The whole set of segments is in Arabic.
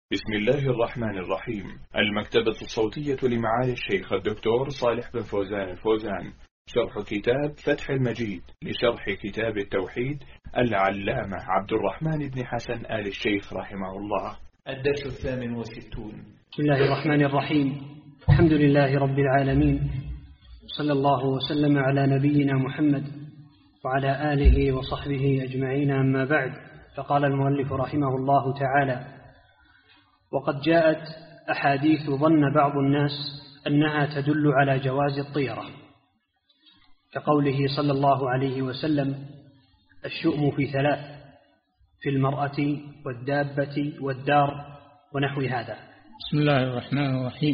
بسم الله الرحمن الرحيم. المكتبة الصوتية لمعالي الشيخ الدكتور صالح بن فوزان الفوزان، شرح كتاب فتح المجيد لشرح كتاب التوحيد العلامة عبد الرحمن بن حسن آل الشيخ رحمه الله. الدرس 68. بسم الله الرحمن الرحيم. الحمد لله رب العالمين، صلى الله وسلم على نبينا محمد وعلى آله وصحبه أجمعين، أما بعد. فقال المؤلف رحمه الله تعالى: وقد جاءت أحاديث ظن بعض الناس أنها تدل على جواز الطيرة، كقوله صلى الله عليه وسلم: الشؤم في ثلاث، في المرأة والدابة والدار، ونحو هذا. بسم الله الرحمن الرحيم.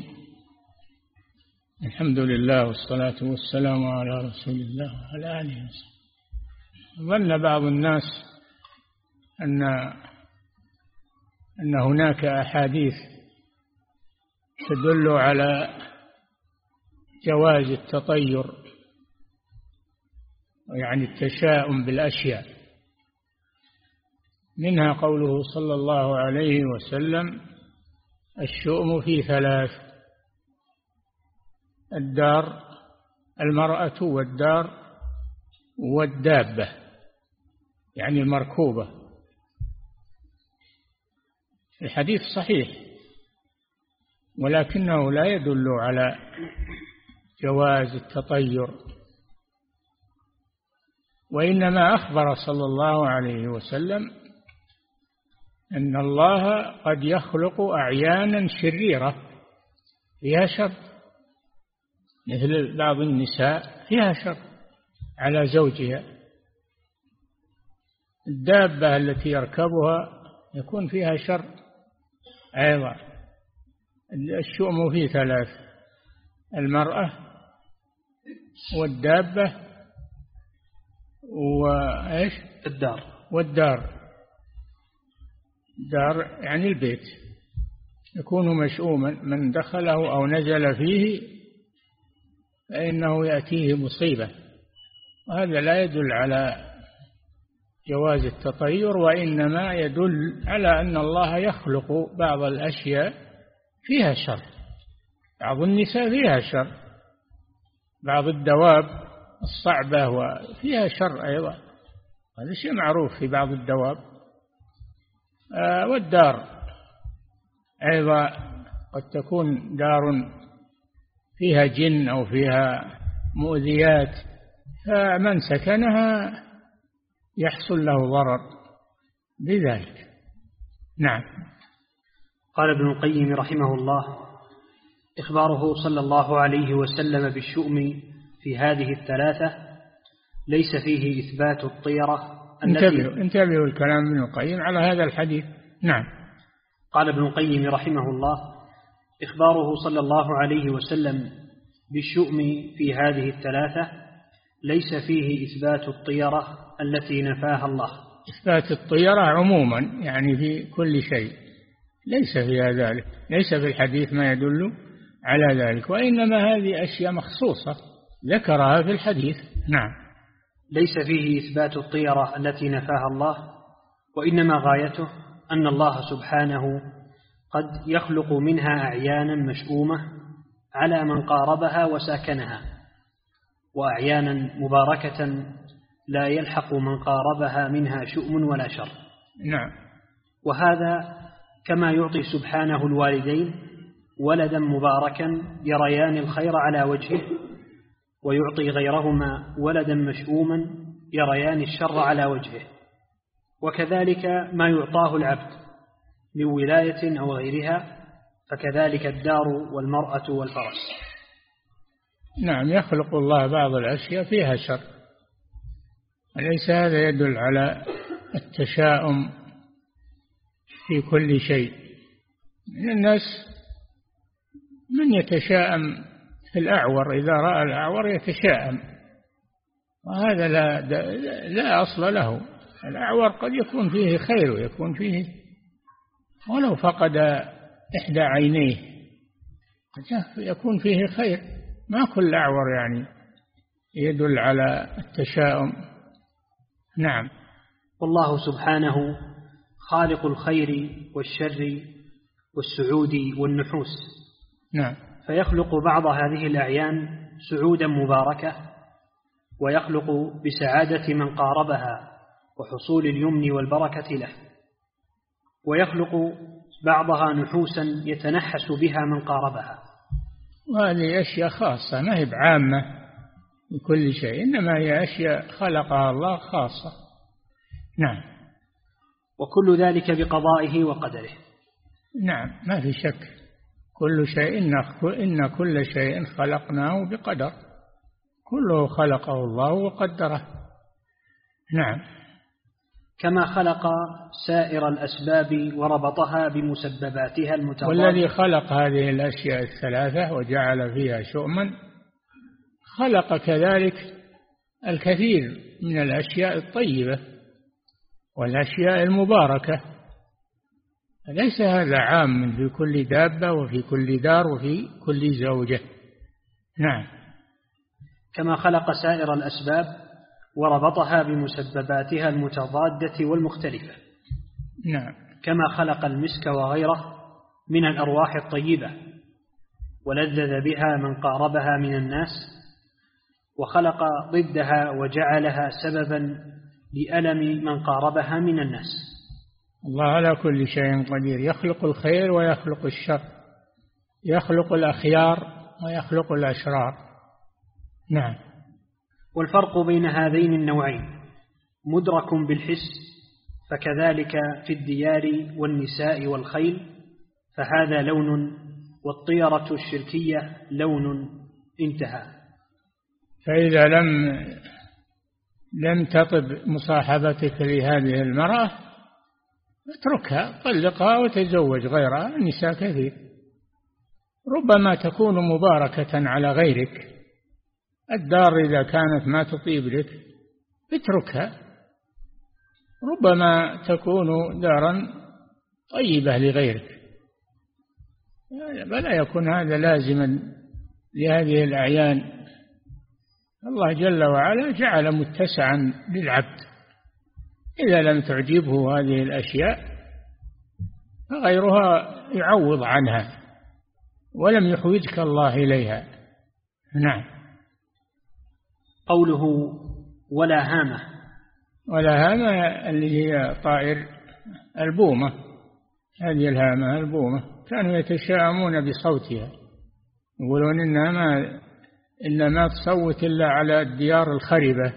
الحمد لله والصلاة والسلام على رسول الله وعلى آله وسلم. ظن بعض الناس أن هناك أحاديث تدل على جواز التطير، يعني التشاؤم بالأشياء، منها قوله صلى الله عليه وسلم: الشؤم في ثلاث، الدار، المرأة والدار والدابة، يعني المركوبة. الحديث صحيح، ولكنه لا يدل على جواز التطير، وإنما أخبر صلى الله عليه وسلم أن الله قد يخلق أعيانا شريرة فيها شر، مثل بعض النساء فيها شر على زوجها. الدابة التي يركبها يكون فيها شر أيضا. الشؤم في ثلاث: المرأة والدابة وإيش؟ الدار. والدار، دار يعني البيت، يكون مشؤوما، من دخله أو نزل فيه فإنه يأتيه مصيبة، وهذا لا يدل على جواز التطير، وإنما يدل على أن الله يخلق بعض الأشياء فيها شر. بعض النساء فيها شر، بعض الدواب الصعبة وفيها شر أيضا، هذا شيء معروف في بعض الدواب. والدار أيضا قد تكون دار فيها جن أو فيها مؤذيات، فمن سكنها يحصل له ضرر بذلك. نعم. قال ابن القيم رحمه الله: إخباره صلى الله عليه وسلم بالشؤم في هذه الثلاثة ليس فيه إثبات الطيرة. انتبهوا الكلام ابن القيم على هذا الحديث. نعم. قال ابن القيم رحمه الله: إخباره صلى الله عليه وسلم بالشؤم في هذه الثلاثة ليس فيه إثبات الطيرة التي نفاها الله. إثبات الطيرة عموما، يعني في كل شيء، ليس فيها ذلك، ليس في الحديث ما يدل على ذلك، وإنما هذه أشياء مخصوصة ذكرها في الحديث. نعم. ليس فيه إثبات الطيرة التي نفاها الله، وإنما غايته أن الله سبحانه قد يخلق منها أعيانا مشؤومة على من قاربها وساكنها، وأعيانا مباركة لا يلحق من قاربها منها شؤم ولا شر. نعم. وهذا كما يعطي سبحانه الوالدين ولدا مباركا يريان الخير على وجهه، ويعطي غيرهما ولدا مشؤوما يريان الشر على وجهه، وكذلك ما يعطاه العبد من ولاية أو غيرها، فكذلك الدار والمرأة والفرس. نعم، يخلق الله بعض الأشياء فيها شر، وليس هذا يدل على التشاؤم في كل شيء. من الناس من يتشاءم في الأعور، إذا رأى الأعور يتشاءم، وهذا لا أصل له. الأعور قد يكون فيه خير ويكون فيه، ولو فقد إحدى عينيه يكون فيه خير. ما كل أعور يعني يدل على التشاؤم. نعم. والله سبحانه خالق الخير والشر والسعود والنحوس. نعم. فيخلق بعض هذه الأعيان سعودا مباركة، ويخلق بسعادة من قاربها وحصول اليمن والبركة له، ويخلق بعضها نحوسا يتنحس بها من قاربها. وهذه أشياء خاصة ما هي بعامة لكل شيء، إنما هي أشياء خلقها الله خاصة. نعم. وكل ذلك بقضائه وقدره. نعم ما في شك، كل شيء إن كل شيء خلقناه بقدر، كله خلقه الله وقدره. نعم. كما خلق سائر الأسباب وربطها بمسبباتها المتضادة. والذي خلق هذه الأشياء الثلاثة وجعل فيها شؤما خلق كذلك الكثير من الأشياء الطيبة والأشياء المباركة. ليس هذا عام في كل دابة وفي كل دار وفي كل زوجة. نعم. كما خلق سائر الأسباب وربطها بمسبباتها المتضادة والمختلفة. نعم. كما خلق المسك وغيره من الأرواح الطيبة ولذذ بها من قاربها من الناس، وخلق ضدها وجعلها سببا لألم من قاربها من الناس. الله على كل شيء قدير، يخلق الخير ويخلق الشر، يخلق الأخيار ويخلق الأشرار. نعم. والفرق بين هذين النوعين مدرك بالحس، فكذلك في الديار والنساء والخيل فهذا لون، والطيرة الشركية لون. انتهى. فإذا لم تطب مصاحبتك لهذه المرأة اتركها، طلقها وتزوج غيرها. النساء كثير، ربما تكون مباركة على غيرك. الدار إذا كانت ما تطيب لك اتركها، ربما تكون دارا طيبة لغيرك، فلا يكون هذا لازما لهذه الأعيان. الله جل وعلا جعل متسعا للعبد، إذا لم تعجبه هذه الأشياء فغيرها يعوض عنها، ولم يحوجك الله إليها. نعم. قوله ولا هامة. ولا هامة اللي هي طائر البومة، هذه الهامة البومة كانوا يتشاءمون بصوتها، يقولون إنها ما تصوت إلا على الديار الخربة،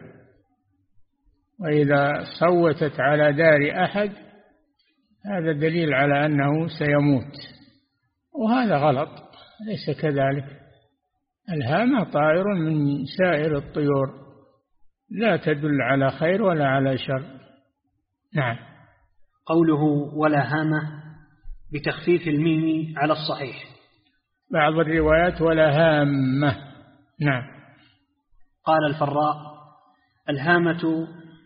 وإذا صوتت على دار أحد هذا دليل على أنه سيموت، وهذا غلط، ليس كذلك. الهامة طائر من سائر الطيور، لا تدل على خير ولا على شر. نعم. قوله ولا هامة بتخفيف الميم على الصحيح. بعض الروايات ولا هامة. نعم. قال الفراء الهامة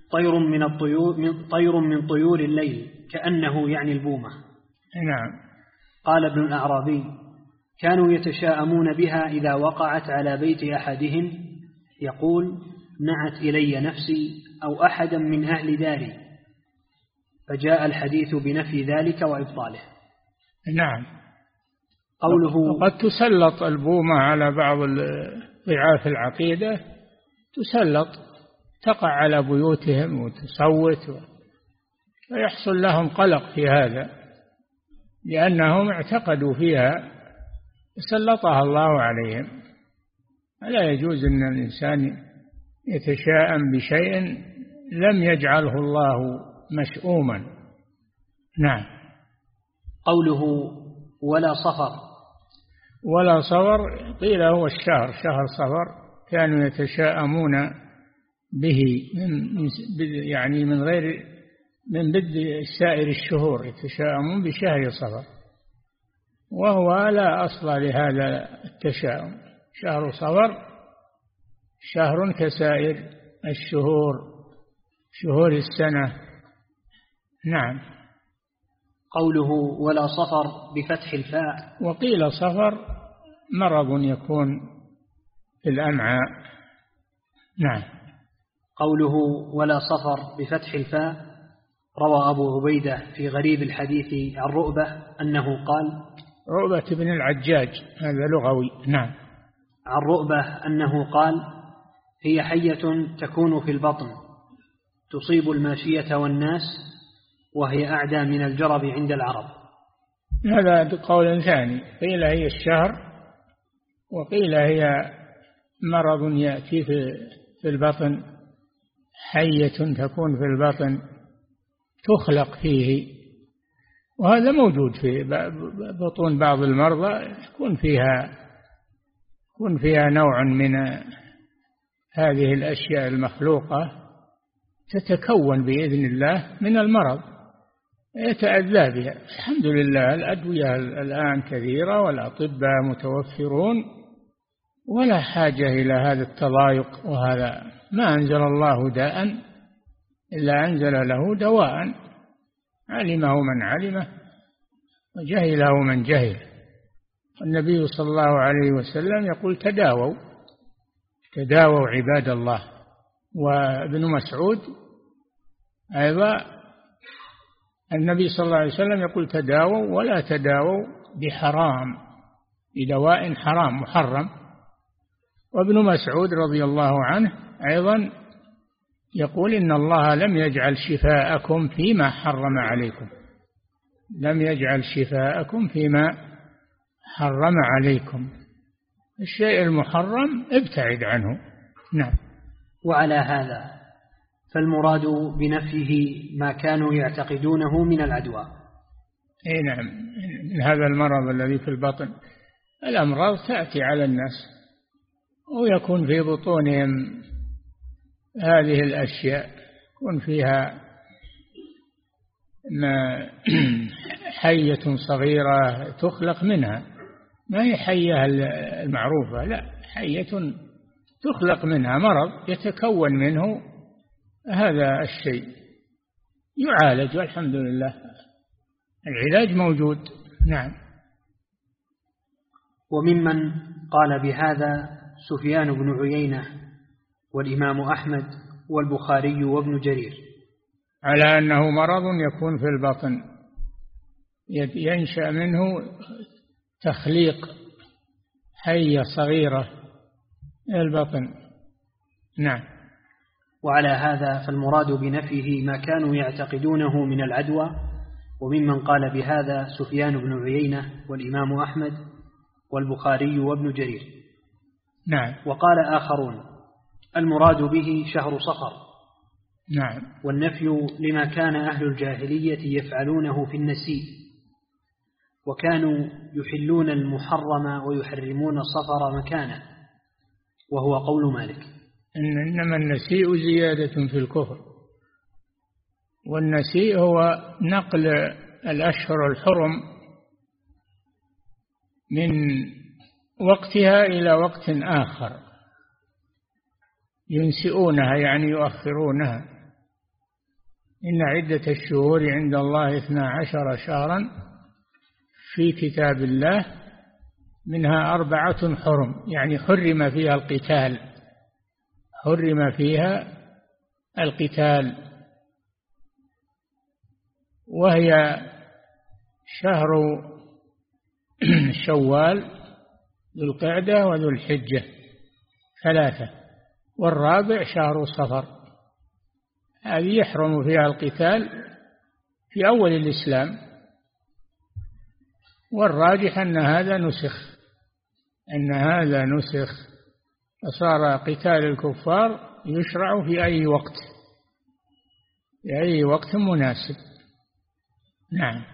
طير من طيور الليل، كأنه يعني البومة. نعم. قال ابن الأعرابي كانوا يتشاءمون بها إذا وقعت على بيت أحدهم، يقول نعت إلي نفسي أو أحدا من أهل داري، فجاء الحديث بنفي ذلك وإبطاله. نعم. قوله قد تسلط البومة على بعض ضعاف العقيدة، تسلط تقع على بيوتهم وتصوت، ويحصل لهم قلق في هذا لأنهم اعتقدوا فيها سلطها الله عليهم. لا يجوز أن الإنسان يتشاءم بشيء لم يجعله الله مشؤوما. نعم. قوله ولا صفر. ولا صفر قيل هو الشهر، شهر صفر كانوا يتشاءمون به يعني من بدء سائر الشهور، يتشاءمون بشهر صفر، وهو لا أصل لهذا التشاؤم. شهر صفر شهر كسائر الشهور، شهور السنة. نعم. قوله ولا صفر بفتح الفاء. وقيل صفر مرض يكون في الأمعاء. نعم. قوله ولا صفر بفتح الفاء روى أبو عبيدة في غريب الحديث عن رؤبة أنه قال، رؤبة بن العجاج هذا لغوي. نعم. عن رؤبة أنه قال: هي حية تكون في البطن تصيب الماشية والناس، وهي أعدى من الجرب عند العرب. هذا قول ثاني، قيل هي الشهر، وقيل هي مرض يأتي في البطن، حية تكون في البطن تخلق فيه، وهذا موجود في بطون بعض المرضى، يكون فيها نوع من هذه الأشياء المخلوقة تتكون بإذن الله من المرض، يتأذى بها. الحمد لله الأدوية الآن كثيرة والأطباء متوفرون، ولا حاجة إلى هذا التضايق، وهذا ما أنزل الله داء إلا أنزل له دواء، علمه من علمه وجهله من جهل. النبي صلى الله عليه وسلم يقول: تداووا عباد الله. وابن مسعود أيضا النبي صلى الله عليه وسلم يقول: تداووا ولا تداووا بحرام، بدواء حرام محرم. وابن مسعود رضي الله عنه أيضا يقول: إن الله لم يجعل شفاءكم فيما حرم عليكم، لم يجعل شفاءكم فيما حرم عليكم، الشيء المحرم ابتعد عنه. نعم. وعلى هذا فالمراد بنفيه ما كانوا يعتقدونه من العدوى. اي نعم، من هذا المرض الذي في البطن. الأمراض تأتي على الناس ويكون في بطونهم هذه الأشياء، يكون فيها حية صغيرة تخلق منها، ما هي حية المعروفة، لا، حية تخلق منها مرض يتكون منه هذا الشيء، يعالج والحمد لله، العلاج موجود. نعم. وممن قال بهذا سفيان بن عيينة والإمام أحمد والبخاري وابن جرير، على أنه مرض يكون في البطن ينشأ منه تخليق حية صغيرة في البطن. نعم. وعلى هذا فالمراد بنفيه ما كانوا يعتقدونه من العدوى. وممن قال بهذا سفيان بن عيينة والإمام أحمد والبخاري وابن جرير. نعم. وقال آخرون: المراد به شهر صفر. نعم. والنفي لما كان أهل الجاهلية يفعلونه في النسيء، وكانوا يحلون المحرم ويحرمون الصفر مكانه، وهو قول مالك. إنما النسيء زيادة في الكفر، والنسيء هو نقل الأشهر الحرم من وقتها إلى وقت آخر، ينسئونها يعني يؤخرونها. إن عدة الشهور عند الله 12 شهرا في كتاب الله منها 4 حرم، يعني حرم فيها القتال، حرم فيها القتال، وهي شهر شوال ذو القعدة وذو الحجة 3، والرابع شهر صفر، هذه يحرم فيها القتال في أول الإسلام، والراجح أن هذا نسخ، فصار قتال الكفار يشرع في أي وقت مناسب. نعم.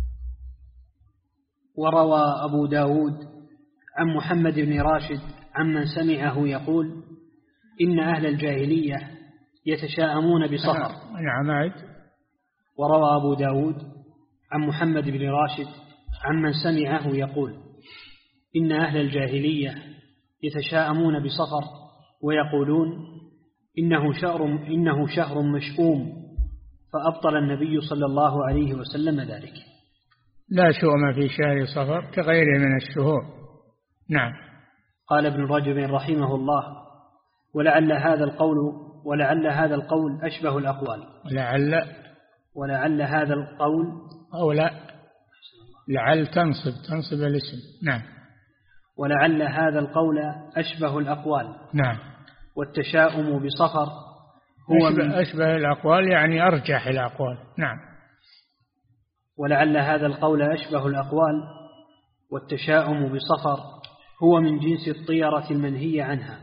وروى أبو داود عن محمد بن راشد عمن سمعه يقول: إن أهل الجاهلية يتشاءمون بصفر. نعم. وروى أبو داود عن محمد بن راشد عمن سمعه يقول: إن أهل الجاهلية يتشاءمون بصفر ويقولون إنه شهر مشؤوم، فأبطل النبي صلى الله عليه وسلم ذلك. لا شؤم في شهر صفر كغيره من الشهور. نعم. قال ابن رجب رحمه الله: ولعل هذا القول أشبه الأقوال. ولعل هذا القول أو لا، لعل تنصب الاسم. نعم. ولعل هذا القول أشبه الأقوال. نعم. والتشاؤم بصفر هو أشبه الأقوال يعني أرجح الأقوال. نعم. ولعل هذا القول أشبه الأقوال والتشاؤم بصفر هو من جنس الطيرة المنهي عنها.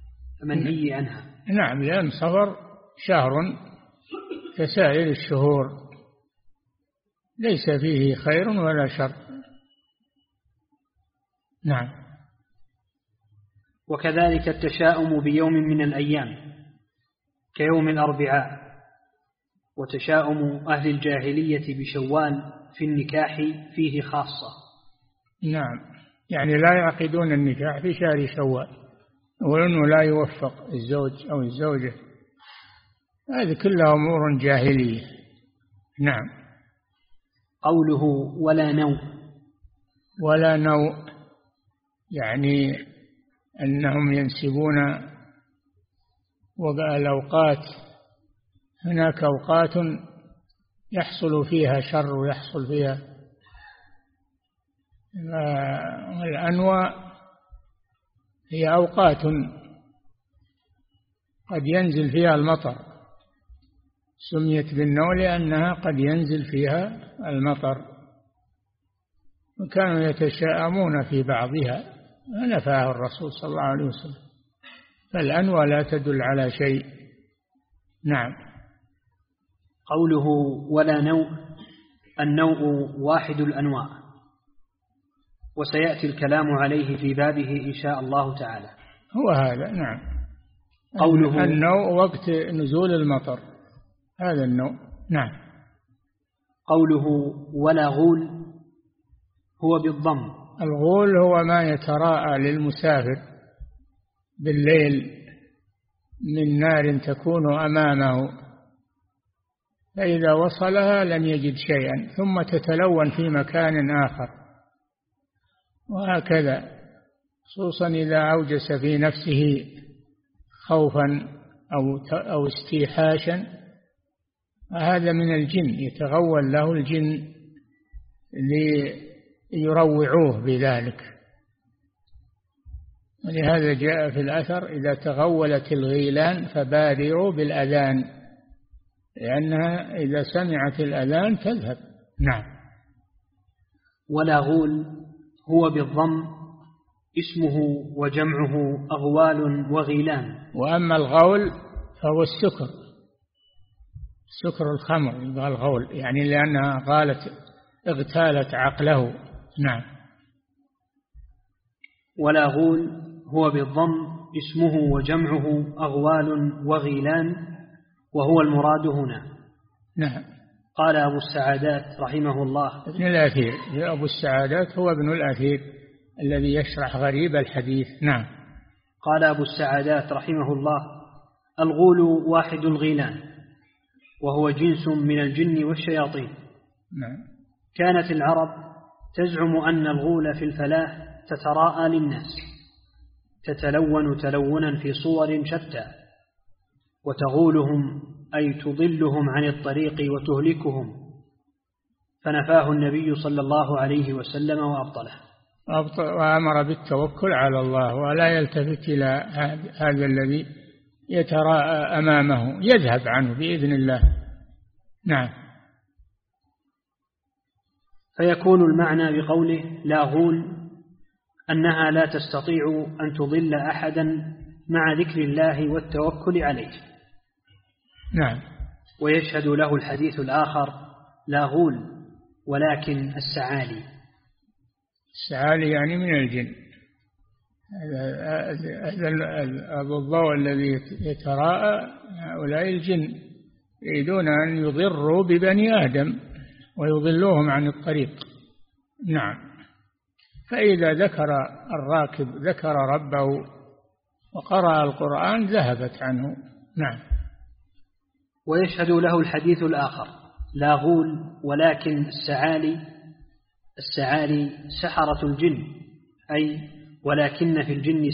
نعم، لأن صفر شهر كسائر الشهور ليس فيه خير ولا شر. نعم. وكذلك التشاؤم بيوم من الأيام كيوم الأربعاء، وتشاؤم أهل الجاهلية بشوال في النكاح فيه خاصة. نعم، يعني لا يعقدون النكاح في شهر شوال، وأنه لا يوفق الزوج أو الزوجة، هذه كلها أمور جاهلية. نعم. قوله ولا نوء يعني أنهم ينسبون الأوقات، هناك أوقات يحصل فيها شر ويحصل فيها الأنواء، هي أوقات قد ينزل فيها المطر، سميت بالنوء لأنها قد ينزل فيها المطر، وكانوا يتشاءمون في بعضها فنفاه الرسول صلى الله عليه وسلم، فالأنواء لا تدل على شيء. نعم. قوله ولا نوء، النوء واحد الأنواع، وسيأتي الكلام عليه في بابه إن شاء الله تعالى. هو هذا. نعم. قوله النوء وقت نزول المطر، هذا النوء. نعم. قوله ولا غول هو بالضم. الغول هو ما يتراءى للمسافر بالليل من نار تكون أمامه، فإذا وصلها لم يجد شيئا ثم تتلون في مكان آخر، وهكذا خصوصا إذا أوجس في نفسه خوفا أو استيحاشا، هذا من الجن، يتغول له الجن ليروعوه بذلك. ولهذا جاء في الأثر إذا تغولت الغيلان فبادروا بالأذان، لأنها إذا سمعت الأذان تذهب. نعم. ولا غول هو بالضم اسمه وجمعه أغوال وغيلان. وأما الغول فهو السكر، سكر الخمر يبقى الغول، يعني لأنها اغتالت عقله. نعم. ولا غول هو بالضم اسمه وجمعه أغوال وغيلان، وهو المراد هنا. نعم. قال أبو السعادات رحمه الله ابن الأثير، أبو السعادات هو ابن الأثير الذي يشرح غريب الحديث. نعم. قال أبو السعادات رحمه الله الغول واحد الغيلان، وهو جنس من الجن والشياطين. نعم. كانت العرب تزعم أن الغول في الفلاة تتراءى للناس، تتلون تلونا في صور شتى، وتغولهم أي تضلهم عن الطريق وتهلكهم، فنفاه النبي صلى الله عليه وسلم وأبطله، وأمر بالتوكل على الله، ولا يلتفت إلى هذا الذي يتراءى أمامه، يذهب عنه بإذن الله. نعم. فيكون المعنى بقوله لا غول أنها لا تستطيع أن تضل أحدا مع ذكر الله والتوكل عليه. نعم. ويشهد له الحديث الآخر لا غول ولكن السعالي. السعالي يعني من الجن، هذا الضوء الذي يتراءى، هؤلاء الجن يريدون أن يضروا ببني آدم ويضلوهم عن الطريق. نعم. فإذا ذكر الراكب ذكر ربه وقرأ القرآن ذهبت عنه. نعم. ويشهد له الحديث الآخر لا غول ولكن السعالي سحرة الجن، أي ولكن في الجن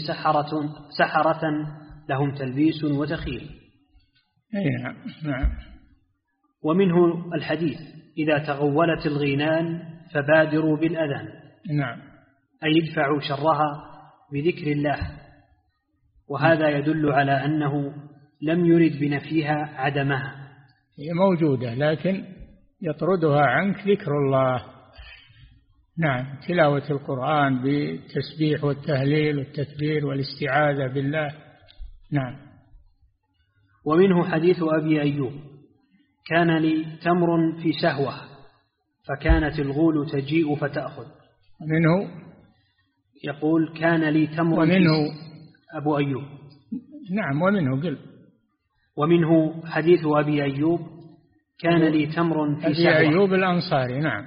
سحرة لهم تلبيس وتخيل. نعم. نعم. ومنه الحديث: إذا تغولت الغيلان فبادروا بالأذان. نعم. أي يدفعوا شرها بذكر الله، وهذا يدل على أنه لم يرد بنفيها عدمها، هي موجودة لكن يطردها عنك ذكر الله. نعم، تلاوة القرآن بالتسبيح والتهليل والتكبير والاستعاذة بالله. نعم. ومنه حديث أبي أيوب: كان لي تمر في سهوة فكانت الغول تجيء فتأخذ. منه يقول: كان لي تمر. ومنه أبو أيوب. نعم. ومنه قل. ومنه حديث أبي أيوب: كان لي تمر في سهوة. أبي أيوب الأنصاري. نعم.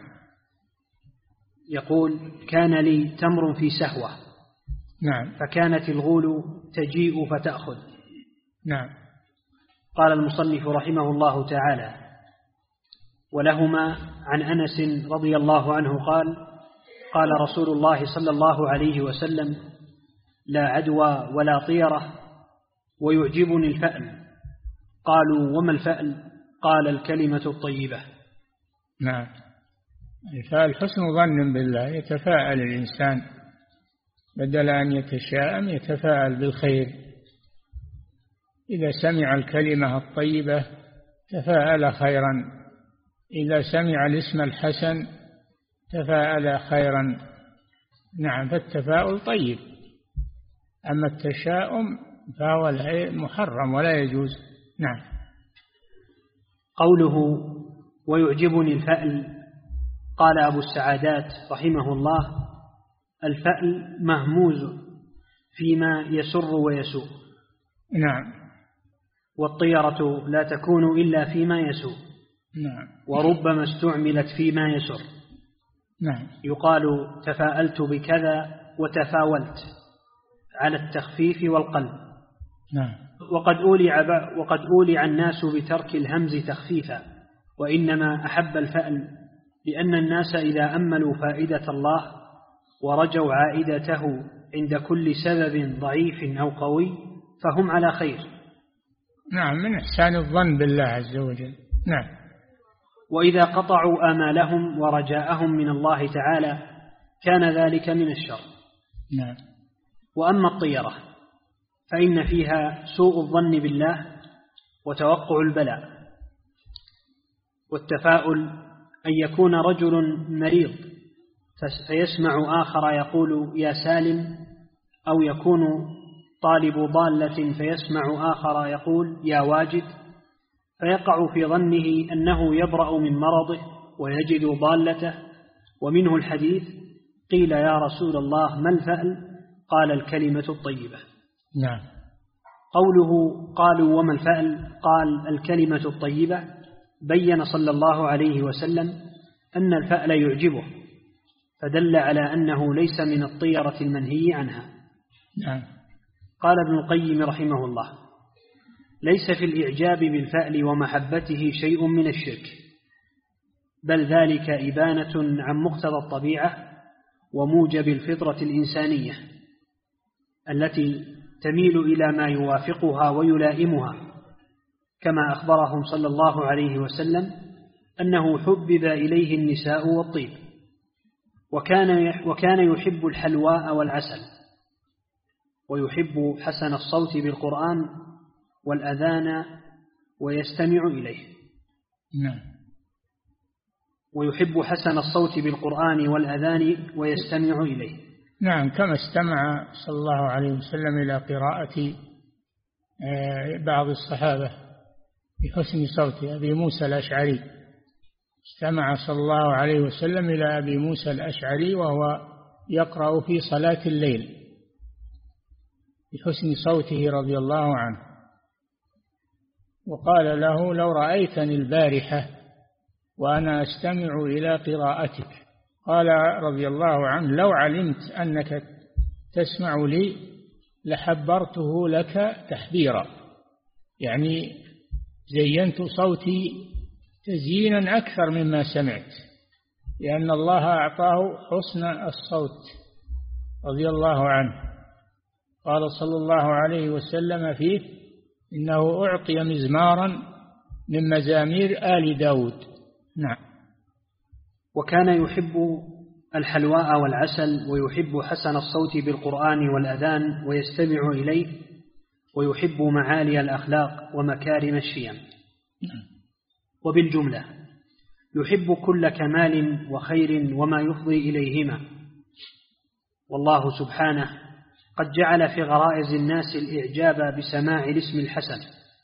يقول: كان لي تمر في سهوة. نعم. فكانت الغول تجيء فتأخذ. نعم. قال المصنف رحمه الله تعالى: ولهما عن أنس رضي الله عنه قال: قال رسول الله صلى الله عليه وسلم: لا عدوى ولا طيرة ويعجبني الفأل. قالوا: وما الفأل؟ قال: الكلمة الطيبة. نعم. الفأل حسن ظن بالله، يتفاءل الإنسان بدل أن يتشاءم يتفاءل بالخير. إذا سمع الكلمة الطيبة تفاءل خيرا، إذا سمع الاسم الحسن تفاءل خيرا. نعم. فالتفاؤل طيب، أما التشاؤم فهو محرم ولا يجوز. نعم. قوله ويعجبني الفأل، قال أبو السعادات رحمه الله: الفأل مهموز فيما يسر ويسوء. نعم. والطيرة لا تكون إلا فيما يسوء. نعم. وربما استعملت فيما يسر. نعم. يقال تفاءلت بكذا وتفاولت على التخفيف والقلب. نعم. وقد أولع الناس بترك الهمز تخفيفا، وإنما أحب الفأل لأن الناس إذا أملوا فائدة الله ورجوا عائدته عند كل سبب ضعيف أو قوي فهم على خير. نعم. من إحسان الظن بالله عز وجل. نعم. وإذا قطعوا آمالهم ورجاءهم من الله تعالى كان ذلك من الشر. نعم. وأما الطيرة فإن فيها سوء الظن بالله وتوقع البلاء. والتفاؤل أن يكون رجل مريض فيسمع آخر يقول يا سالم، أو يكون طالب ضالة فيسمع آخر يقول يا واجد، فيقع في ظنه أنه يبرأ من مرضه ويجد ضالته. ومنه الحديث: قيل يا رسول الله ما الفأل؟ قال: الكلمة الطيبة. نعم. قوله قالوا وما الفأل؟ قال: الكلمة الطيبة. بين صلى الله عليه وسلم أن الفأل يعجبه، فدل على أنه ليس من الطيرة المنهي عنها. نعم. قال ابن القيم رحمه الله: ليس في الإعجاب بالفأل ومحبته شيء من الشرك، بل ذلك إبانة عن مقتضى الطبيعة وموجب الفطرة الإنسانية التي تميل إلى ما يوافقها ويلائمها، كما أخبرهم صلى الله عليه وسلم أنه حبب إليه النساء والطيب، وكان يحب الحلواء والعسل، ويحب حسن الصوت بالقرآن والأذان ويستمع إليه. نعم. ويحب حسن الصوت بالقرآن والأذان ويستمع إليه. نعم. كما استمع صلى الله عليه وسلم إلى قراءة بعض الصحابة بحسن صوت أبي موسى الأشعري. استمع صلى الله عليه وسلم إلى أبي موسى الأشعري وهو يقرأ في صلاة الليل بحسن صوته رضي الله عنه، وقال له: لو رأيتني البارحة وأنا أستمع إلى قراءتك. قال رضي الله عنه: لو علمت أنك تسمع لي لحبرته لك تحبيرا، يعني زينت صوتي تزيينا أكثر مما سمعت، لأن الله أعطاه حسن الصوت رضي الله عنه. قال صلى الله عليه وسلم فيه: إنه أعطي مزمارا من مزامير آل داود. نعم. وكان يحب الحلواء والعسل، ويحب حسن الصوت بالقرآن والأذان ويستمع إليه، ويحب معالي الأخلاق ومكارم الشيم. وبالجملة يحب كل كمال وخير وما يفضي إليهما. والله سبحانه قد جعل في غرائز الناس الإعجاب بسماع الاسم الحسن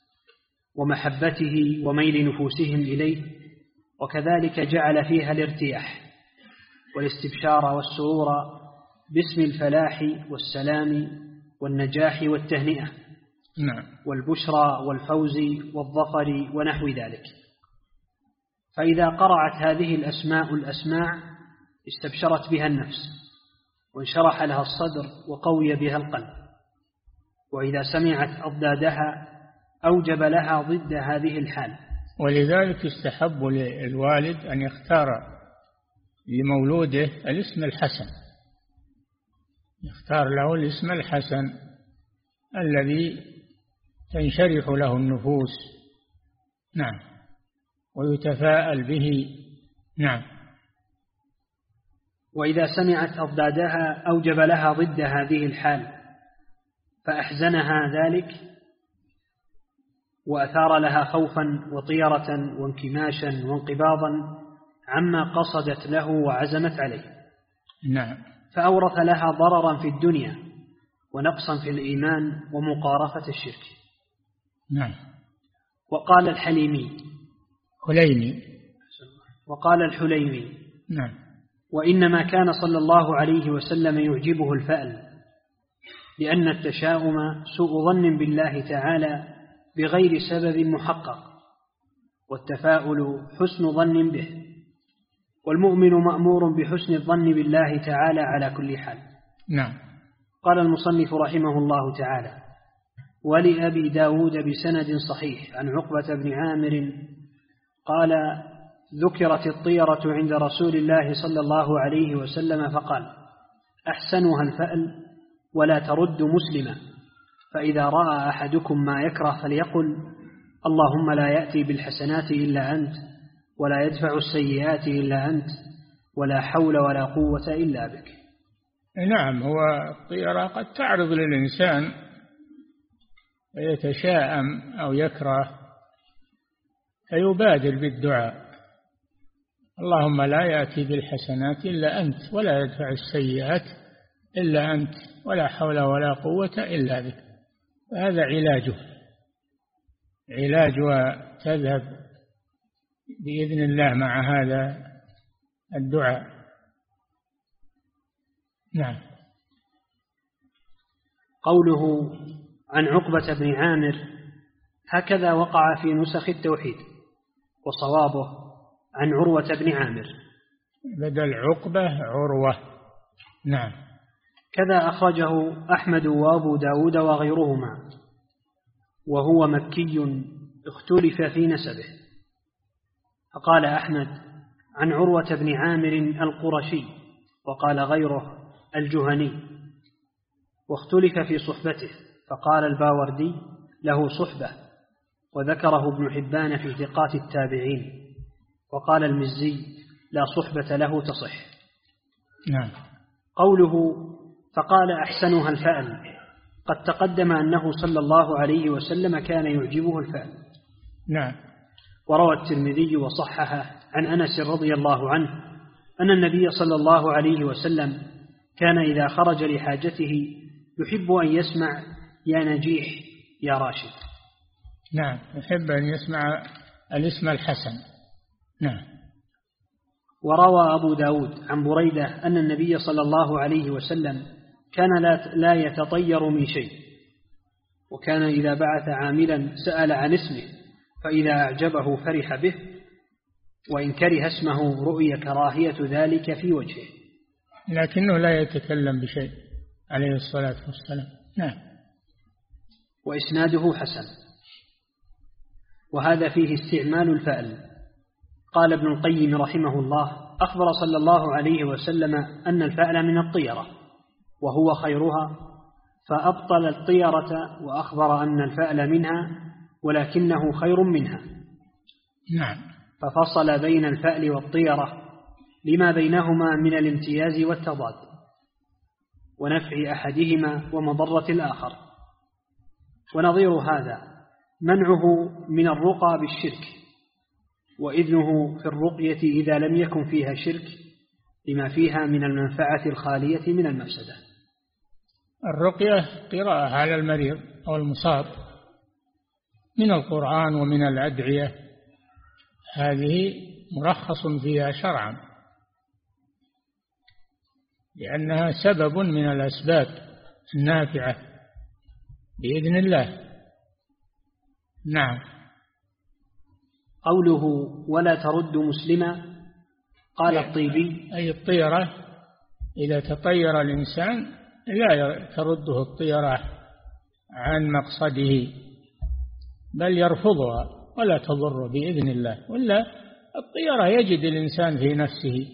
ومحبته وميل نفوسهم إليه، وكذلك جعل فيها الارتياح والاستبشار والسرور باسم الفلاح والسلام والنجاح والتهنئة والبشرى والفوز والظفر ونحو ذلك. فإذا قرعت هذه الأسماع استبشرت بها النفس وانشرح لها الصدر وقوي بها القلب، وإذا سمعت أضدادها أوجب لها ضد هذه الحال. ولذلك يستحب للوالد أن يختار لمولوده الاسم الحسن، يختار له الاسم الحسن الذي تنشرح له النفوس. نعم. ويتفاءل به. نعم. وإذا سمعت أضدادها أوجب لها ضد هذه الحال، فأحزنها ذلك وأثار لها خوفا وطيرة وانكماشا وانقباضا عما قصدت له وعزمت عليه. نعم. فأورث لها ضررا في الدنيا ونقصا في الإيمان ومقارفة الشرك. نعم. وقال الحليمي وقال الحليمي نعم. وإنما كان صلى الله عليه وسلم يعجبه الفأل، لأن التشاؤم سوء ظن بالله تعالى بغير سبب محقق، والتفاؤل حسن ظن به، والمؤمن مأمور بحسن الظن بالله تعالى على كل حال. نعم. قال المصنف رحمه الله تعالى: ولأبي داود بسند صحيح عن عقبة بن عامر قال: ذكرت الطيرة عند رسول الله صلى الله عليه وسلم فقال: أحسنها الفأل ولا ترد مسلما، فإذا رأى أحدكم ما يكره فليقل: اللهم لا يأتي بالحسنات إلا أنت، ولا يدفع السيئات إلا أنت، ولا حول ولا قوة إلا بك. نعم. هو الطيرة قد تعرض للإنسان ويتشاءم أو يكره فيبادر بالدعاء: اللهم لا يأتي بالحسنات إلا أنت، ولا يدفع السيئات إلا أنت، ولا حول ولا قوة إلا بك. فهذا علاج وتذهب بإذن الله مع هذا الدعاء. نعم. قوله عن عقبة بن عامر هكذا وقع في نسخ التوحيد، وصوابه عن عروة بن عامر، بدل عقبة عروة. نعم. كذا أخرجه أحمد وأبو داود وغيرهما، وهو مكي اختلف في نسبه، فقال أحمد عن عروة بن عامر القرشي، وقال غيره الجهني، واختلف في صحبته، فقال الباوردي له صحبة، وذكره ابن حبان في ثقات التابعين، وقال المزي لا صحبة له تصح. نعم. قوله فقال أحسنها الفأل، قد تقدم أنه صلى الله عليه وسلم كان يعجبه الفأل. نعم. وروى الترمذي وصححه عن أنس رضي الله عنه أن النبي صلى الله عليه وسلم كان إذا خرج لحاجته يحب أن يسمع يا نجيح يا راشد. نعم. يحب أن يسمع الاسم الحسن. نعم. وروى أبو داود عن بريدة أن النبي صلى الله عليه وسلم كان لا يتطير من شيء، وكان إذا بعث عاملا سأل عن اسمه، فإذا أعجبه فرح به، وإن كره اسمه رؤي كراهية ذلك في وجهه، لكنه لا يتكلم بشيء عليه الصلاة والسلام. نعم. وإسناده حسن، وهذا فيه استعمال الفأل. قال ابن القيم رحمه الله: أخبر صلى الله عليه وسلم أن الفأل من الطيرة وهو خيرها، فأبطل الطيرة وأخبر أن الفأل منها ولكنه خير منها، نعم. ففصل بين الفأل والطيرة لما بينهما من الامتياز والتضاد ونفع أحدهما ومضرة الآخر. ونظير هذا منعه من الرقى بالشرك، وإذنه في الرقية إذا لم يكن فيها شرك لما فيها من المنفعة الخالية من المفسدة. الرقية قراءة على المريض أو المصاب من القرآن ومن الأدعية، هذه مرخص فيها شرعا لأنها سبب من الأسباب النافعة بإذن الله. نعم. قوله ولا ترد مسلما، قال الطيبي أي الطيرة إذا تطير الإنسان لا ترده الطيرة عن مقصده بل يرفضها ولا تضر بإذن الله، ولا الطيرة يجد الإنسان في نفسه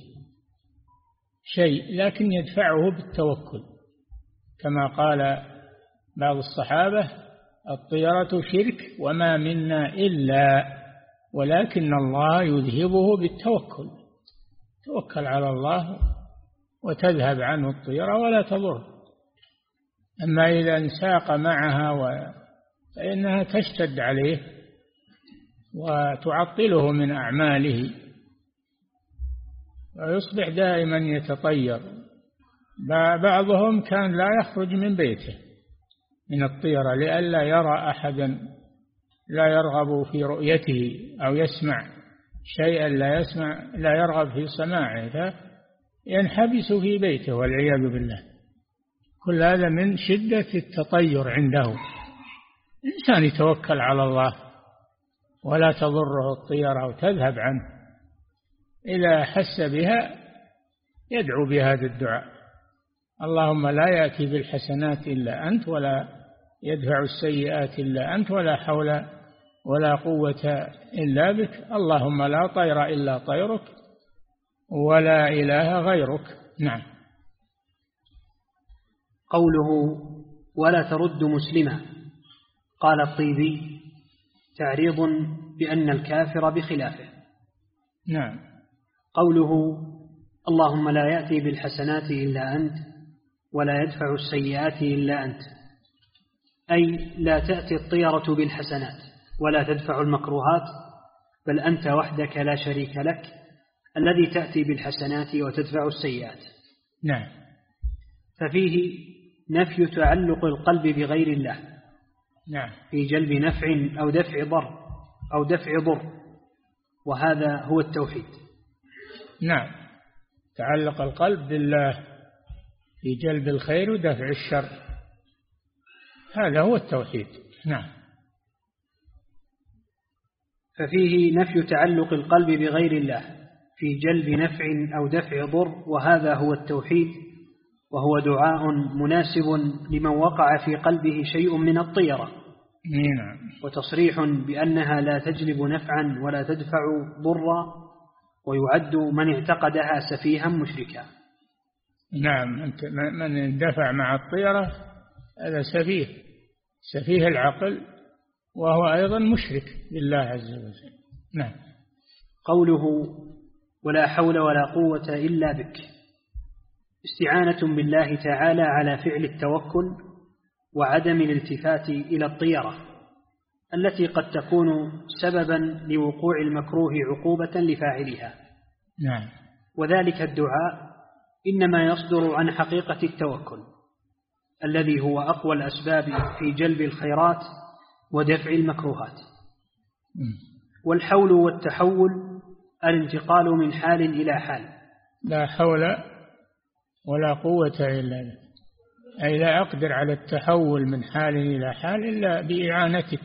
شيء لكن يدفعه بالتوكل، كما قال بعض الصحابة الطيرة شرك وما منا إلا ولكن الله يذهبه بالتوكل. توكل على الله وتذهب عنه الطيرة ولا تضر. أما إذا انساق معها فإنها تشتد عليه وتعطله من أعماله ويصبح دائما يتطير. بعضهم كان لا يخرج من بيته من الطيرة لئلا يرى أحدا لا يرغب في رؤيته أو يسمع شيئا لا يرغب في سماعه فينحبس في بيته والعياذ بالله. كل هذا من شدة التطير عنده. الإنسان يتوكل على الله ولا تضره الطيرة وتذهب عنه، إذا حس بها يدعو بهذا الدعاء: اللهم لا يأتي بالحسنات إلا أنت ولا يدفع السيئات إلا أنت ولا حول ولا قوة إلا بك، اللهم لا طير إلا طيرك ولا إله غيرك. نعم. قوله ولا ترد مسلما، قال الطيبي تعريض بأن الكافر بخلافه. نعم. قوله اللهم لا يأتي بالحسنات إلا أنت ولا يدفع السيئات إلا أنت، أي لا تأتي الطيرة بالحسنات ولا تدفع المكروهات، بل أنت وحدك لا شريك لك الذي تأتي بالحسنات وتدفع السيئات. نعم. ففيه نفي تعلق القلب بغير الله. نعم. في جلب نفع أو دفع ضر، وهذا هو التوحيد. نعم. تعلق القلب بالله في جلب الخير ودفع الشر، هذا هو التوحيد. نعم. ففيه نفي تعلق القلب بغير الله في جلب نفع أو دفع ضر، وهذا هو التوحيد، وهو دعاء مناسب لمن وقع في قلبه شيء من الطيرة. نعم. وتصريح بأنها لا تجلب نفعا ولا تدفع ضرا، ويعد من اعتقدها سفيها مشركا. نعم. من اندفع مع الطيرة هذا سفيه العقل، وهو أيضا مشرك بالله عز وجل. نعم. قوله ولا حول ولا قوة إلا بك، استعانة بالله تعالى على فعل التوكل وعدم الالتفات إلى الطيرة التي قد تكون سببا لوقوع المكروه عقوبة لفاعلها. نعم. وذلك الدعاء إنما يصدر عن حقيقة التوكل الذي هو أقوى الأسباب في جلب الخيرات ودفع المكروهات. والحول والتحول الانتقال من حال إلى حال. لا حول ولا قوة إلا بالله، أي لا أقدر على التحول من حال إلى حال إلا بإعانتك.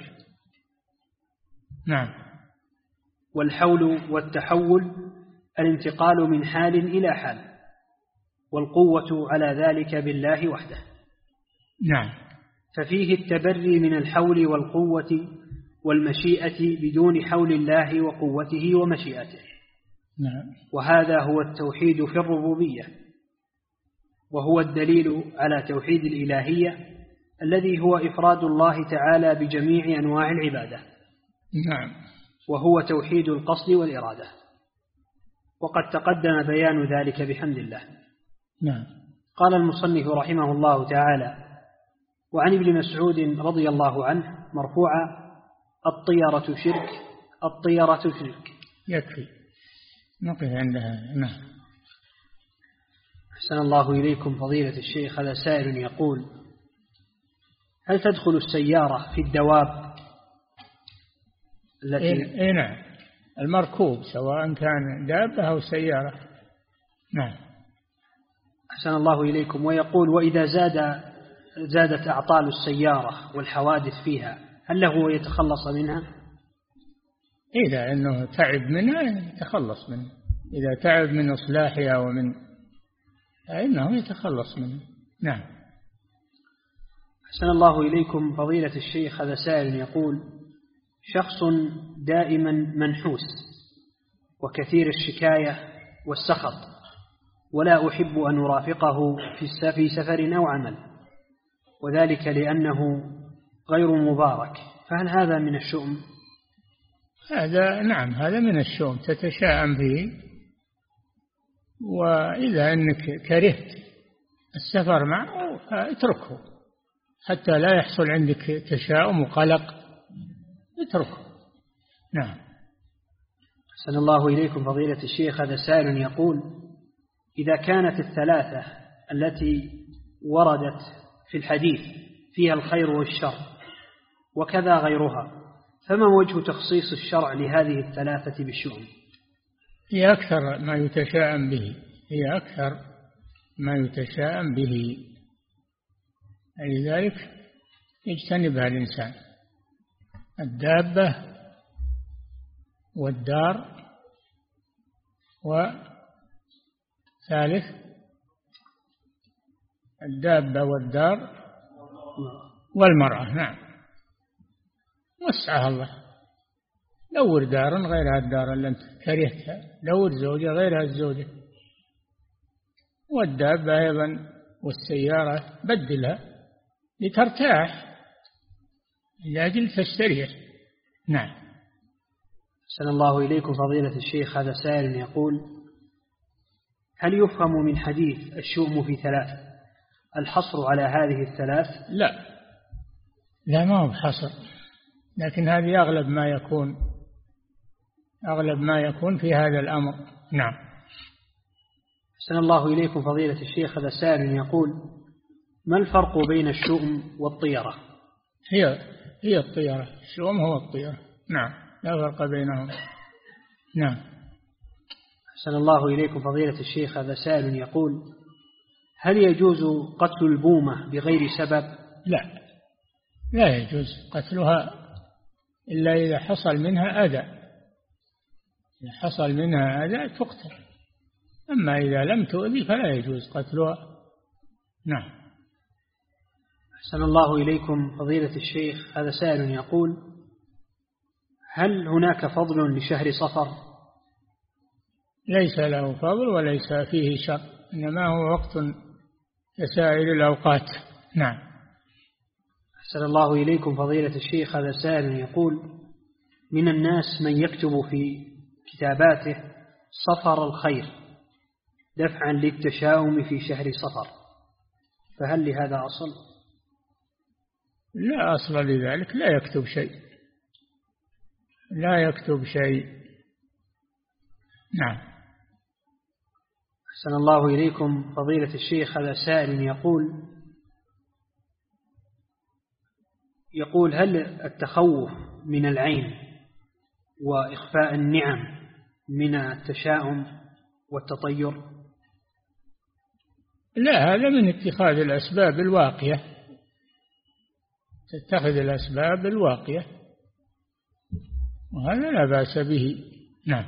نعم. والحول والتحول الانتقال من حال إلى حال، والقوة على ذلك بالله وحده. نعم. ففيه التبري من الحول والقوة والمشيئة بدون حول الله وقوته ومشيئته. نعم. وهذا هو التوحيد في الربوبية، وهو الدليل على توحيد الإلهية الذي هو إفراد الله تعالى بجميع أنواع العبادة. نعم. وهو توحيد القصد والإرادة، وقد تقدم بيان ذلك بحمد الله. نعم. قال المصنف رحمه الله تعالى: وعن ابن مسعود رضي الله عنه مرفوعا: الطيرة شرك، الطيرة شرك. يكفي نقف عندها. نعم. أحسن الله إليكم فضيلة الشيخ. هذا سائل يقول: هل تدخل السيارة في الدواب التي نعم، المركوب سواء كان دابة أو سيارة. نعم. أحسن الله إليكم. ويقول: وإذا زادت أعطال السيارة والحوادث فيها هل له يتخلص منها؟ إذا أنه تعب منها يتخلص منها، إذا تعب من إصلاحها ومن فإنه يتخلص منها. نعم. أحسن الله إليكم فضيلة الشيخ. هذا سائل يقول: شخص دائما منحوس وكثير الشكاية والسخط، ولا أحب أن أرافقه في سفر أو عمل، وذلك لأنه غير مبارك، فهل هذا من الشؤم؟ هذا نعم، هذا من الشؤم تتشاءم به، وإذا أنك كرهت السفر معه اتركه حتى لا يحصل عندك تشاؤم وقلق، اتركه. نعم. أحسن الله إليكم فضيلة الشيخ. هذا سائل يقول: إذا كانت الثلاثة التي وردت في الحديث فيها الخير والشر وكذا غيرها، فما وجه تخصيص الشرع لهذه الثلاثة بالشؤم؟ هي أكثر ما يتشاءم به، هي أكثر ما يتشاءم به، لذلك يجتنبها الإنسان: الدابة والدار، وثالث الدابة والدار والمرأة. نعم. وسعها الله، دور دارا غير الدار اللي أنت كرهتها، دور زوجة غير الزوجة، والدابة أيضا والسيارة بدلها لترتاح لأجل تستريح. نعم. أحسن الله إليكم فضيلة الشيخ. هذا سائل يقول: هل يفهم من حديث الشؤم في ثلاث الحصر على هذه الثلاث؟ لا ما هو حصر، لكن هذه أغلب ما يكون في هذا الأمر. نعم. أحسن الله إليكم فضيلة الشيخ. هذا سائل يقول: ما الفرق بين الشؤم والطيرة؟ هي الطيرة، الشؤم هو الطيرة. نعم، لا فرق بينهم. نعم. أحسن الله إليكم فضيلة الشيخ. هذا سائل يقول: هل يجوز قتل البومة بغير سبب؟ لا يجوز قتلها إلا إذا حصل منها أذى، إذا حصل منها أذى تقتل، أما إذا لم تؤذي فلا يجوز قتلها. نعم. أحسن الله إليكم فضيلة الشيخ. هذا سائل يقول: هل هناك فضل لشهر صفر؟ ليس له فضل وليس فيه شر، إنما هو وقت كسائر الأوقات. نعم. أحسن الله إليكم فضيلة الشيخ. هذا سائل يقول: من الناس من يكتب في كتاباته صفر الخير دفعا للتشاؤم في شهر صفر، فهل لهذا أصل؟ لا أصل لذلك، لا يكتب شيء. نعم. أحسن الله إليكم فضيلة الشيخ. هذا سائل يقول: هل التخوف من العين وإخفاء النعم من التشاؤم والتطير؟ لا، هذا من اتخاذ الأسباب الواقية، تتخذ الأسباب الواقية، وهذا لا بأس به. نعم.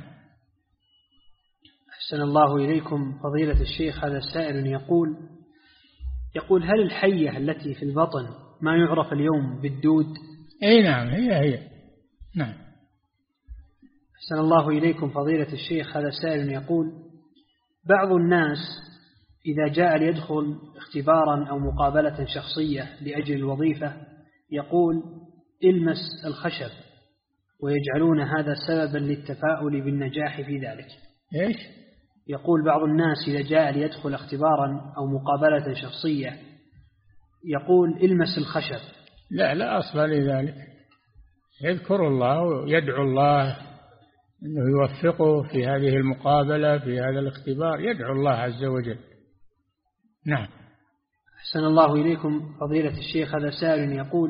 أحسن الله إليكم فضيلة الشيخ. هذا السائل يقول: هل الحية التي في البطن ما يعرف اليوم بالدود؟ أي نعم، هي. نعم. أحسن الله إليكم فضيلة الشيخ. هذا السائل يقول: بعض الناس إذا جاء ليدخل اختبارا أو مقابلة شخصية لأجل الوظيفة يقول: المس الخشب، ويجعلون هذا سببا للتفاؤل بالنجاح في ذلك. إيش؟ يقول بعض الناس إذا جاء ليدخل اختبارا أو مقابلة شخصية يقول المس الخشب. لا أصل لذلك، يذكر الله ويدعو الله أنه يوفقه في هذه المقابلة، في هذا الاختبار، يدعو الله عز وجل. نعم. أحسن الله إليكم فضيلة الشيخ، هذا سائل يقول: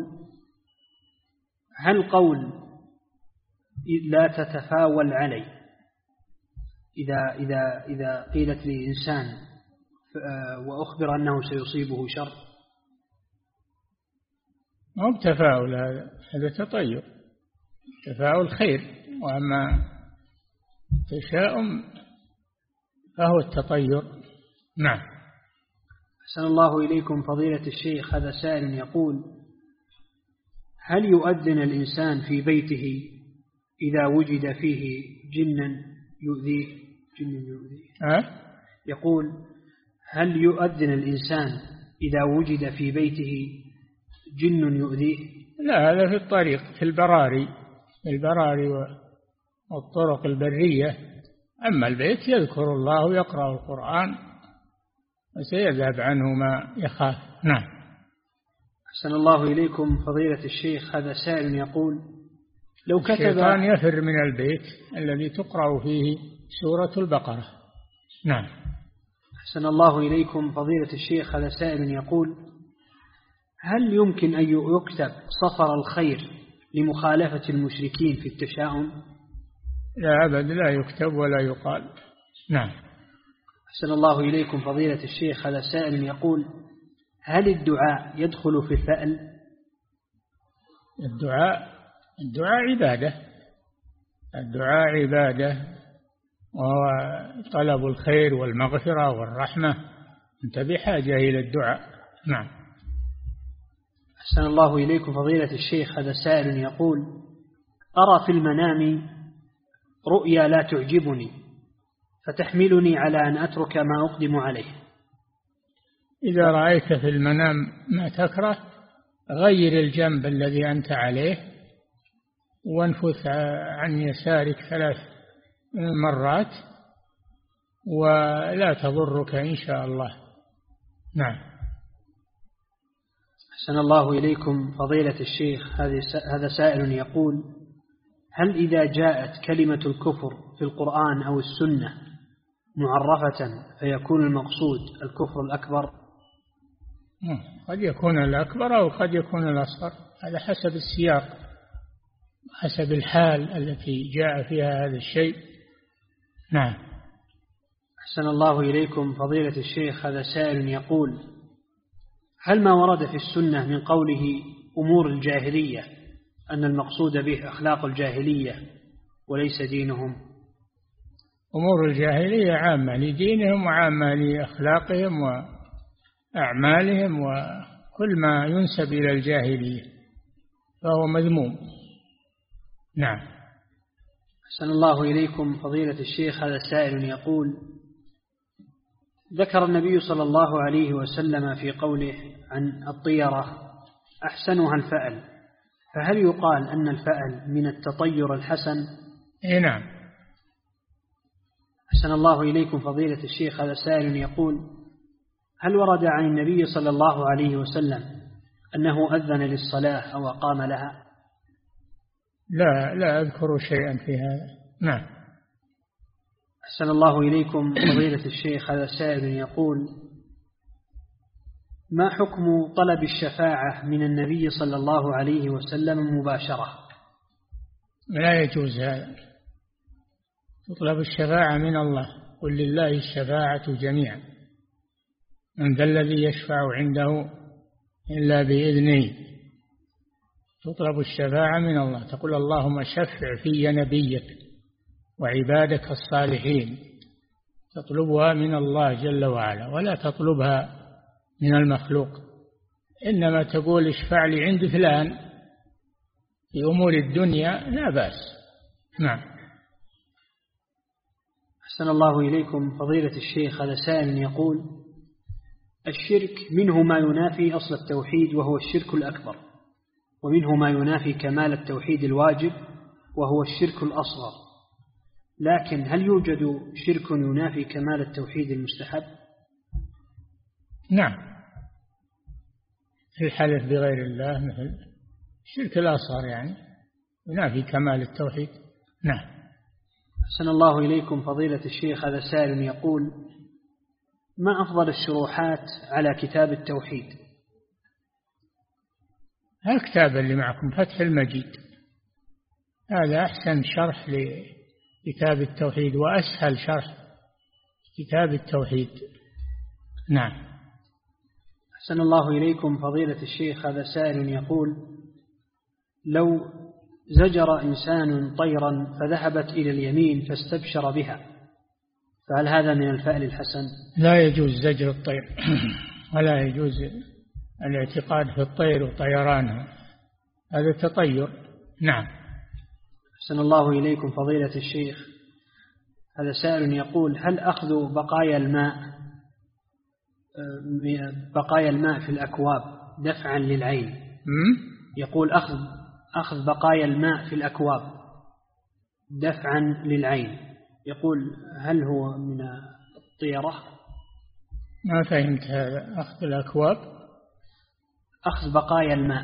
هل قول لا تتفاول علي إذا قيلت لإنسان وأخبر أنه سيصيبه شر؟ ما هو تفاؤل، هذا تطير، تفاؤل خير، وأما تشاؤم فهو التطير. نعم. أحسن الله إليكم فضيلة الشيخ، هذا سائل يقول: هل يؤذن الإنسان في بيته إذا وجد فيه جن يؤذيه؟ يقول: هل يؤذن الإنسان إذا وجد في بيته جن يؤذيه؟ لا، هذا في الطريق، في البراري والطرق البرية. أما البيت يذكر الله ويقرأ القرآن وسيذهب عنه ما يخاف. نعم. أحسن الله إليكم فضيلة الشيخ، هذا سائل يقول: لو كتب الشيطان يفر من البيت الذي تقرأ فيه سورة البقرة. نعم. أحسن الله إليكم فضيلة الشيخ، هذا سائل يقول: هل يمكن أن يكتب صفر الخير لمخالفة المشركين في التشاؤم؟ لا أبد، لا يكتب ولا يقال. نعم. أحسن الله إليكم فضيلة الشيخ، هذا سائل يقول: هل الدعاء يدخل في الفأل؟ الدعاء عبادة، وهو طلب الخير والمغفرة والرحمة، أنت بحاجة إلى الدعاء. نعم. أحسن الله إليكم فضيلة الشيخ، هذا سائل يقول: أرى في المنام رؤيا لا تعجبني فتحملني على أن أترك ما أقدم عليه. إذا رأيت في المنام ما تكره غير الجنب الذي أنت عليه وانفث عن يسارك 3 مرات ولا تضرك إن شاء الله. نعم. أحسن الله إليكم فضيلة الشيخ، هذا سائل يقول: هل إذا جاءت كلمة الكفر في القرآن أو السنة معرفة فيكون المقصود الكفر الأكبر؟ قد يكون الأكبر أو قد يكون الأصغر، هذا حسب السياق، حسب الحال التي جاء فيها هذا الشيء. نعم. أحسن الله إليكم فضيلة الشيخ، هذا سائل يقول: هل ما ورد في السنة من قوله أمور الجاهلية أن المقصود به أخلاق الجاهلية وليس دينهم؟ أمور الجاهلية عامة لدينهم وعامة لأخلاقهم وأعمالهم، وكل ما ينسب إلى الجاهلية فهو مذموم. نعم. أحسن الله إليكم فضيلة الشيخ، هذا سائل يقول: ذكر النبي صلى الله عليه وسلم في قوله عن الطيرة أحسنها الفأل، فهل يقال أن الفأل من التطير الحسن؟ نعم. أحسن الله إليكم فضيلة الشيخ، هذا سائل يقول: هل ورد عن النبي صلى الله عليه وسلم أنه أذن للصلاة أو أقام لها؟ لا أذكر شيئا في هذا. نعم. أحسن الله إليكم فضيلة الشيخ، هذا سائل يقول: ما حكم طلب الشفاعة من النبي صلى الله عليه وسلم مباشرة؟ لا يجوز هذا، تطلب الشفاعة من الله، قل لله الشفاعة جميعا، من ذا الذي يشفع عنده إلا بإذنه. تطلب الشفاعة من الله، تقول اللهم شفع في نبيك وعبادك الصالحين، تطلبها من الله جل وعلا ولا تطلبها من المخلوق. إنما تقول اشفع لي عند فلان في أمور الدنيا لا بأس. نعم. أحسن الله إليكم فضيلة الشيخ، هذا سائل يقول: الشرك منه ما ينافي أصل التوحيد وهو الشرك الأكبر، ومنه ما ينافي كمال التوحيد الواجب، وهو الشرك الأصغر، لكن هل يوجد شرك ينافي كمال التوحيد المستحب؟ نعم، في الحلف بغير الله مثل الشرك الأصغر يعني ينافي كمال التوحيد. نعم. أحسن الله إليكم فضيلة الشيخ، هذا سائل يقول: ما أفضل الشروحات على كتاب التوحيد؟ الكتاب اللي معكم فتح المجيد، هذا أحسن شرح لكتاب التوحيد وأسهل شرح كتاب التوحيد. نعم. أحسن الله إليكم فضيلة الشيخ، هذا سائل يقول: لو زجر إنسان طيرا فذهبت إلى اليمين فاستبشر بها، فهل هذا من الفعل الحسن؟ لا يجوز زجر الطير ولا يجوز الاعتقاد في الطير وطيرانها، هذا تطير. نعم. أحسن الله إليكم فضيلة الشيخ، هذا سائل يقول: هل أخذ بقايا الماء في الأكواب دفعا للعين؟ يقول: أخذ بقايا الماء في الأكواب دفعا للعين، يقول هل هو من الطيرة؟ ما فهمت هذا. أخذ الأكواب، أخذ بقايا الماء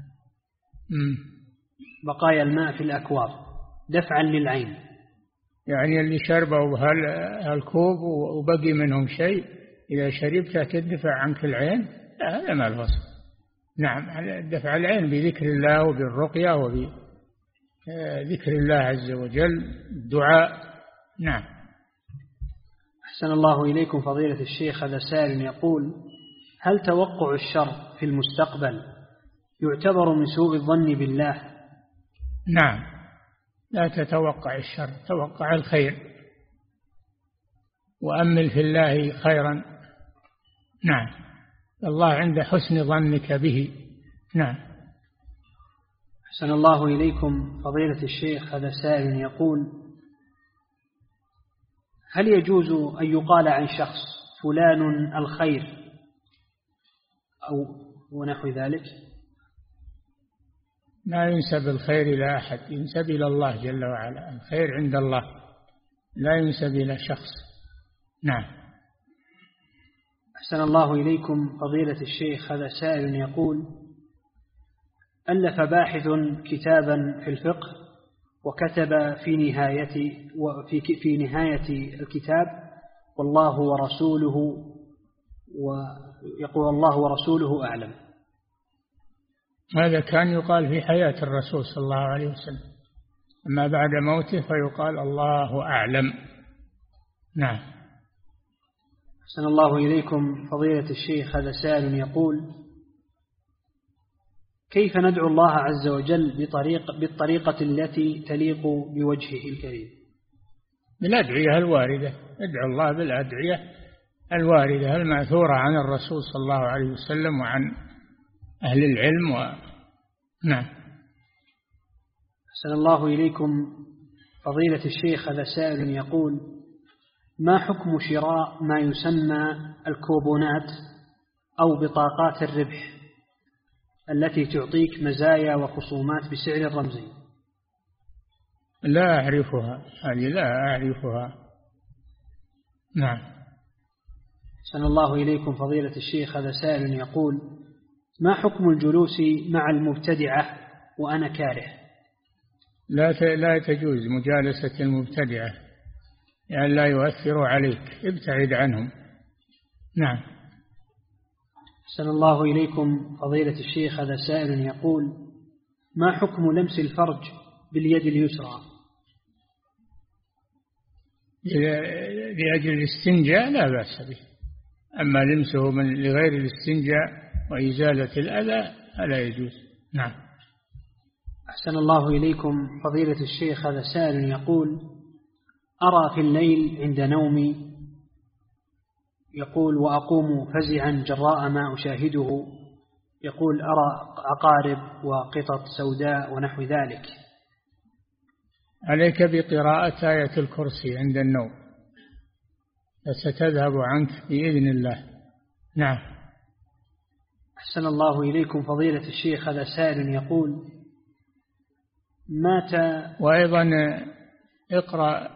بقايا الماء في الأكواب دفعا للعين، يعني اللي شربوا هالكوب وبقي منهم شيء إذا شربته تدفع عنك العين، لا هذا ما الفصل. نعم، دفع العين بذكر الله وبالرقية وبذكر الله عز وجل، الدعاء. نعم. أحسن الله إليكم فضيلة الشيخ، هذا سائل يقول: هل توقع الشر في المستقبل يعتبر من سوء الظن بالله؟ نعم، لا تتوقع الشر، توقع الخير وأمل في الله خيرا. نعم، الله عند حسن ظنك به. نعم. أحسن الله إليكم فضيلة الشيخ، هذا سائل يقول: هل يجوز أن يقال عن شخص فلان الخير أو ونحو ذلك؟ لا ينسب الخير إلى أحد، ينسب إلى الله جل وعلا، الخير عند الله لا ينسب إلى شخص. نعم. أحسن الله إليكم فضيلة الشيخ، هذا سائل يقول: ألف باحث كتابا في الفقه وكتب في نهاية الكتاب والله ورسوله، ويقول الله ورسوله أعلم. هذا كان يقال في حياة الرسول صلى الله عليه وسلم، أما بعد موته فيقال الله أعلم. نعم. أحسن الله إليكم فضيلة الشيخ، هذا سائل يقول: كيف ندعو الله عز وجل بالطريقة التي تليق بوجهه الكريم؟ بالأدعية الواردة، ادعو الله بالأدعية الواردة المأثورة عن الرسول صلى الله عليه وسلم وعن أهل العلم نعم. أحسن الله إليكم فضيلة الشيخ، هذا سائل يقول: ما حكم شراء ما يسمى الكوبونات أو بطاقات الربح التي تعطيك مزايا وخصومات بسعر رمزي؟ لا أعرفها، هذه لا أعرفها. نعم. أحسن الله إليكم فضيلة الشيخ، هذا سائل يقول: ما حكم الجلوس مع المبتدعة وأنا كاره؟ لا تجوز مجالسة المبتدعة، يعني لا يؤثر عليك، ابتعد عنهم. نعم. أحسن الله إليكم فضيلة الشيخ، هذا سائل يقول: ما حكم لمس الفرج باليد اليسرى؟ لأجل الاستنجاء لا بأس به، أما لمسه لغير الاستنجاء وإزالة الأذى فلا يجوز. نعم. أحسن الله إليكم فضيلة الشيخ، هذا سائل يقول: أرى في الليل عند نومي يقول وأقوم فزعا جراء ما أشاهده، يقول أرى عقارب وقطط سوداء ونحو ذلك. عليك بقراءة آية الكرسي عند النوم فستذهب عنك بإذن الله. نعم. أحسن الله إليكم فضيلة الشيخ، هذا سائل يقول: مات. وأيضا اقرأ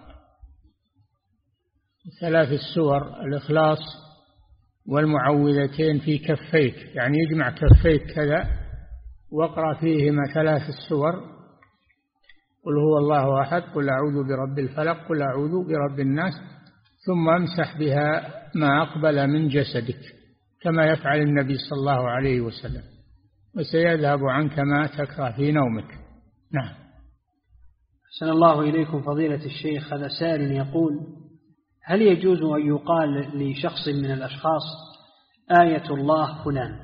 3 السور الإخلاص والمعوذتين في كفيك، يعني يجمع كفيك كذا واقرأ فيهما 3 السور: قل هو الله أحد، قل أعوذ برب الفلق، قل أعوذ برب الناس، ثم امسح بها ما أقبل من جسدك كما يفعل النبي صلى الله عليه وسلم، وسيذهب عنك ما تكره في نومك. نعم. أحسن الله إليكم فضيلة الشيخ، هذا سائل يقول: هل يجوز أن يقال لشخص من الأشخاص آية الله فلان؟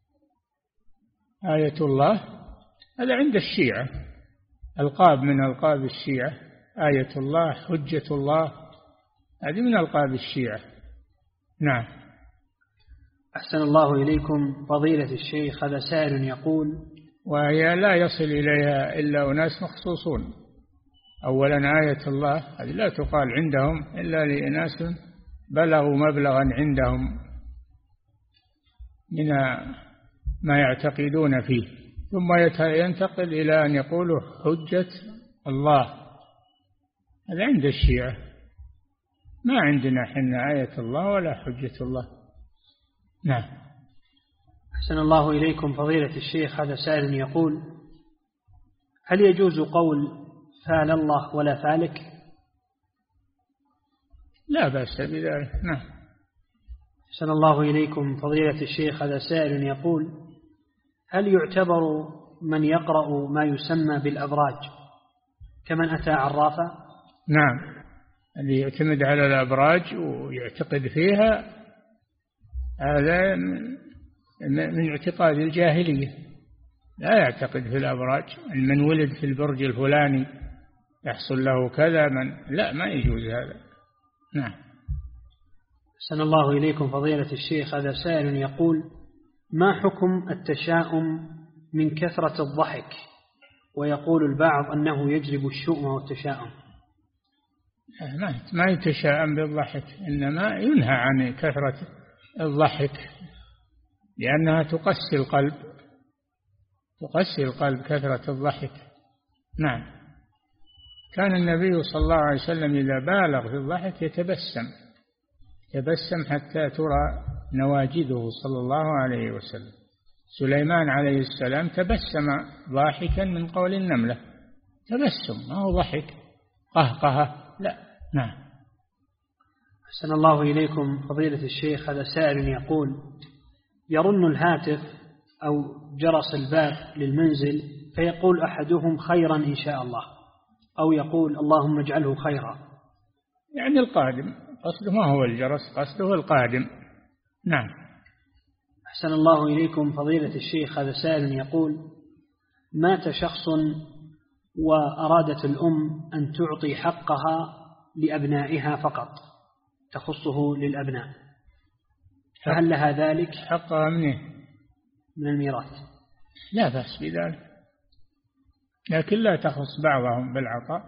آية الله هذا عند الشيعة، ألقاب من ألقاب الشيعة، آية الله، حجة الله، هذه من ألقاب الشيعة. نعم. أحسن الله إليكم فضيلة الشيخ، هذا سائل يقول: وهي لا يصل إليها إلا أناس مخصوصون. أولا آية الله هذه لا تقال عندهم إلا لأناس بلغوا مبلغا عندهم من ما يعتقدون فيه، ثم ينتقل إلى أن يقولوا حجة الله. هذا عند الشيعة، ما عندنا حنا آية الله ولا حجة الله. نعم. أحسن الله إليكم فضيلة الشيخ، هذا سائل يقول: هل يجوز قول فال الله ولا فالك؟ لا بأس بذلك. نعم. أحسن الله إليكم فضيلة الشيخ، هذا سائل يقول: هل يعتبر من يقرأ ما يسمى بالأبراج كمن أتى عرافا؟ نعم، اللي يعتمد على الأبراج ويعتقد فيها هذا من اعتقاد الجاهلية، لا يعتقد في الأبراج. من ولد في البرج الفلاني يحصل له كذا، لا، ما يجوز هذا. نعم. أحسن الله إليكم فضيلة الشيخ، هذا سائل يقول: ما حكم التشاؤم من كثرة الضحك؟ ويقول البعض أنه يجلب الشؤم والتشاؤم. ما يتشاءم بالضحك، إنما ينهى عن كثرة الضحك لأنها تقسي القلب، كثرة الضحك. نعم. كان النبي صلى الله عليه وسلم إذا بالغ في الضحك يتبسم حتى ترى نواجذه صلى الله عليه وسلم. سليمان عليه السلام تبسم ضاحكا من قول النملة، تبسم، ما هو ضحك قهقه، لا. نعم. أحسن الله إليكم فضيلة الشيخ، هذا سائل يقول: يرن الهاتف أو جرس الباب للمنزل فيقول أحدهم خيرا إن شاء الله، أو يقول اللهم اجعله خيرا، يعني القادم، قصده ما هو الجرس، قصده القادم. نعم. أحسن الله إليكم فضيلة الشيخ، هذا سائل يقول: مات شخص وأرادت الأم أن تعطي حقها لأبنائها فقط، تخصه للأبناء، فهل لها ذلك؟ حقها من الميراث. لا بأس بذلك، لكن لا تخص بعضهم بالعطاء،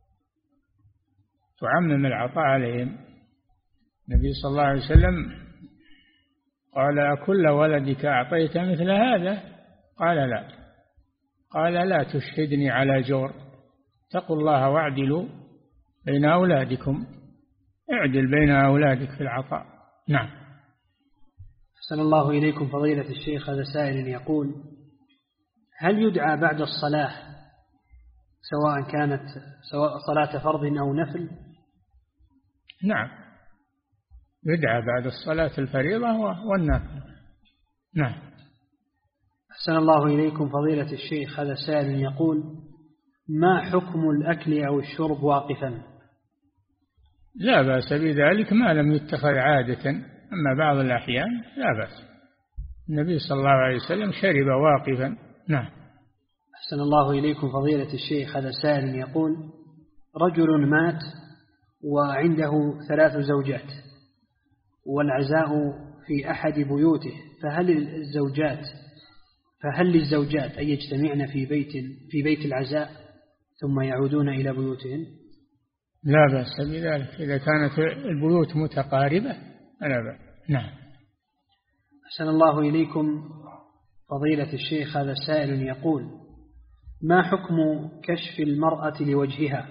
تعمم العطاء عليهم. النبي صلى الله عليه وسلم قال: أكل ولدك أعطيت مثل هذا؟ قال: لا. قال: لا تشهدني على جور، اتقوا الله واعدلوا بين أولادكم، اعدل بين أولادك في العطاء. نعم. أحسن الله إليكم فضيلة الشيخ، هذا سائل يقول: هل يدعى بعد الصلاة سواء كانت صلاة فرض أو نفل؟ نعم، يدعى بعد الصلاة الفريضة والنافلة. نعم. أحسن الله إليكم فضيلة الشيخ، هذا سائل يقول: ما حكم الأكل أو الشرب واقفا؟ لا بأس بذلك ما لم يتخذ عادة، أما بعض الأحيان لا بأس. النبي صلى الله عليه وسلم شرب واقفا. نعم. أحسن الله إليكم فضيلة الشيخ، هذا سائل يقول: رجل مات وعنده 3 زوجات والعزاء في أحد بيوته، فهل للزوجات أن يجتمعن في بيت العزاء ثم يعودون إلى بيوتهن؟ لا بأس بذلك إذا كانت البيوت متقاربة، لا بأس. نعم. أحسن الله إليكم فضيلة الشيخ، هذا سائل يقول: ما حكم كشف المرأة لوجهها؟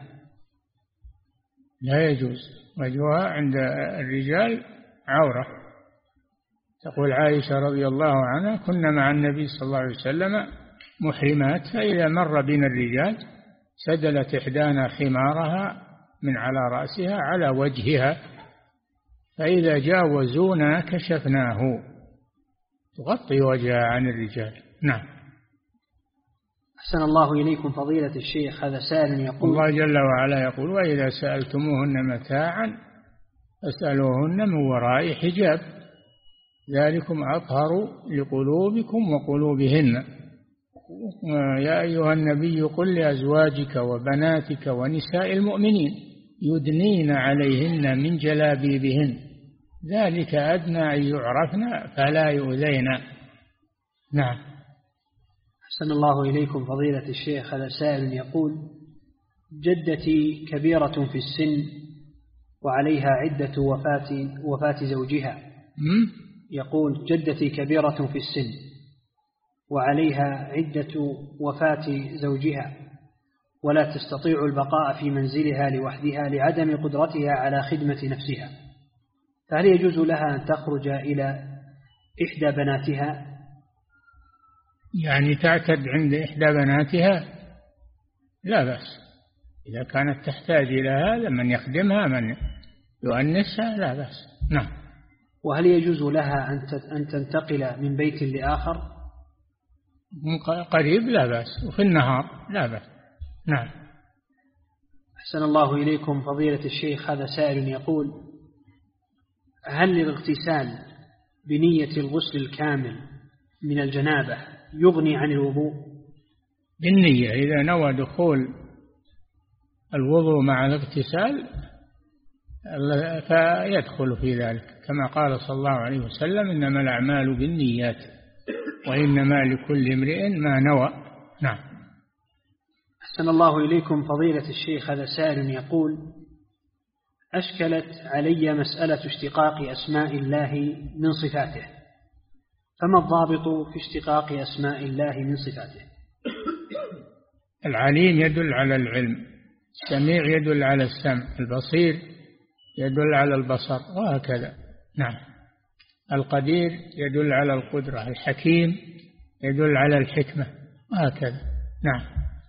لا يجوز، وجهها عند الرجال عورة. تقول عائشة رضي الله عنها: كنا مع النبي صلى الله عليه وسلم محرمات، فإذا مر بنا الرجال سدلت إحدانا خمارها من على رأسها على وجهها، فإذا جاوزونا كشفناه، تغطي وجهها عن الرجال. نعم. أحسن الله إليكم فضيلة الشيخ، هذا سائل يقول: الله جل وعلا يقول: وإذا سألتموهن متاعا فاسألوهن من وراء حجاب، ذلكم أطهر لقلوبكم وقلوبهن. يا أيها النبي قل لأزواجك وبناتك ونساء المؤمنين يدنين عليهن من جلابيبهن، ذلك أدنى أن يعرفن فلا يؤذين. نعم. أحسن الله إليكم فضيلة الشيخ، هذا سائل يقول: جدتي كبيرة في السن وعليها عدة وفاة زوجها. يقول: جدتي كبيرة في السن وعليها عدة وفاة زوجها، ولا تستطيع البقاء في منزلها لوحدها لعدم قدرتها على خدمة نفسها، فهل يجوز لها أن تخرج إلى إحدى بناتها؟ يعني تعتد عند إحدى بناتها؟ لا بأس، إذا كانت تحتاج إلى هذا من يخدمها من يؤنسها لا بأس. نعم. وهل يجوز لها أن تنتقل من بيت لآخر؟ قريب لا بأس، وفي النهار لا بأس. نعم. أحسن الله إليكم فضيلة الشيخ، هذا سائل يقول: هل للاغتسال بنية الغسل الكامل من الجنابة يغني عن الوضوء؟ بالنية، إذا نوى دخول الوضوء مع الاغتسال فيدخل في ذلك، كما قال صلى الله عليه وسلم: إنما الأعمال بالنيات وإنما لكل امرئ ما نوى. نعم. أحسن الله إليكم فضيلة الشيخ، هذا سائل يقول: أشكلت علي مسألة اشتقاق أسماء الله من صفاته، فما الضابط في اشتقاق أسماء الله من صفاته؟ العليم يدل على العلم، السميع يدل على السمع، البصير يدل على البصر، وهكذا. نعم. القدير يدل على القدرة، الحكيم يدل على الحكمة، وهكذا. نعم.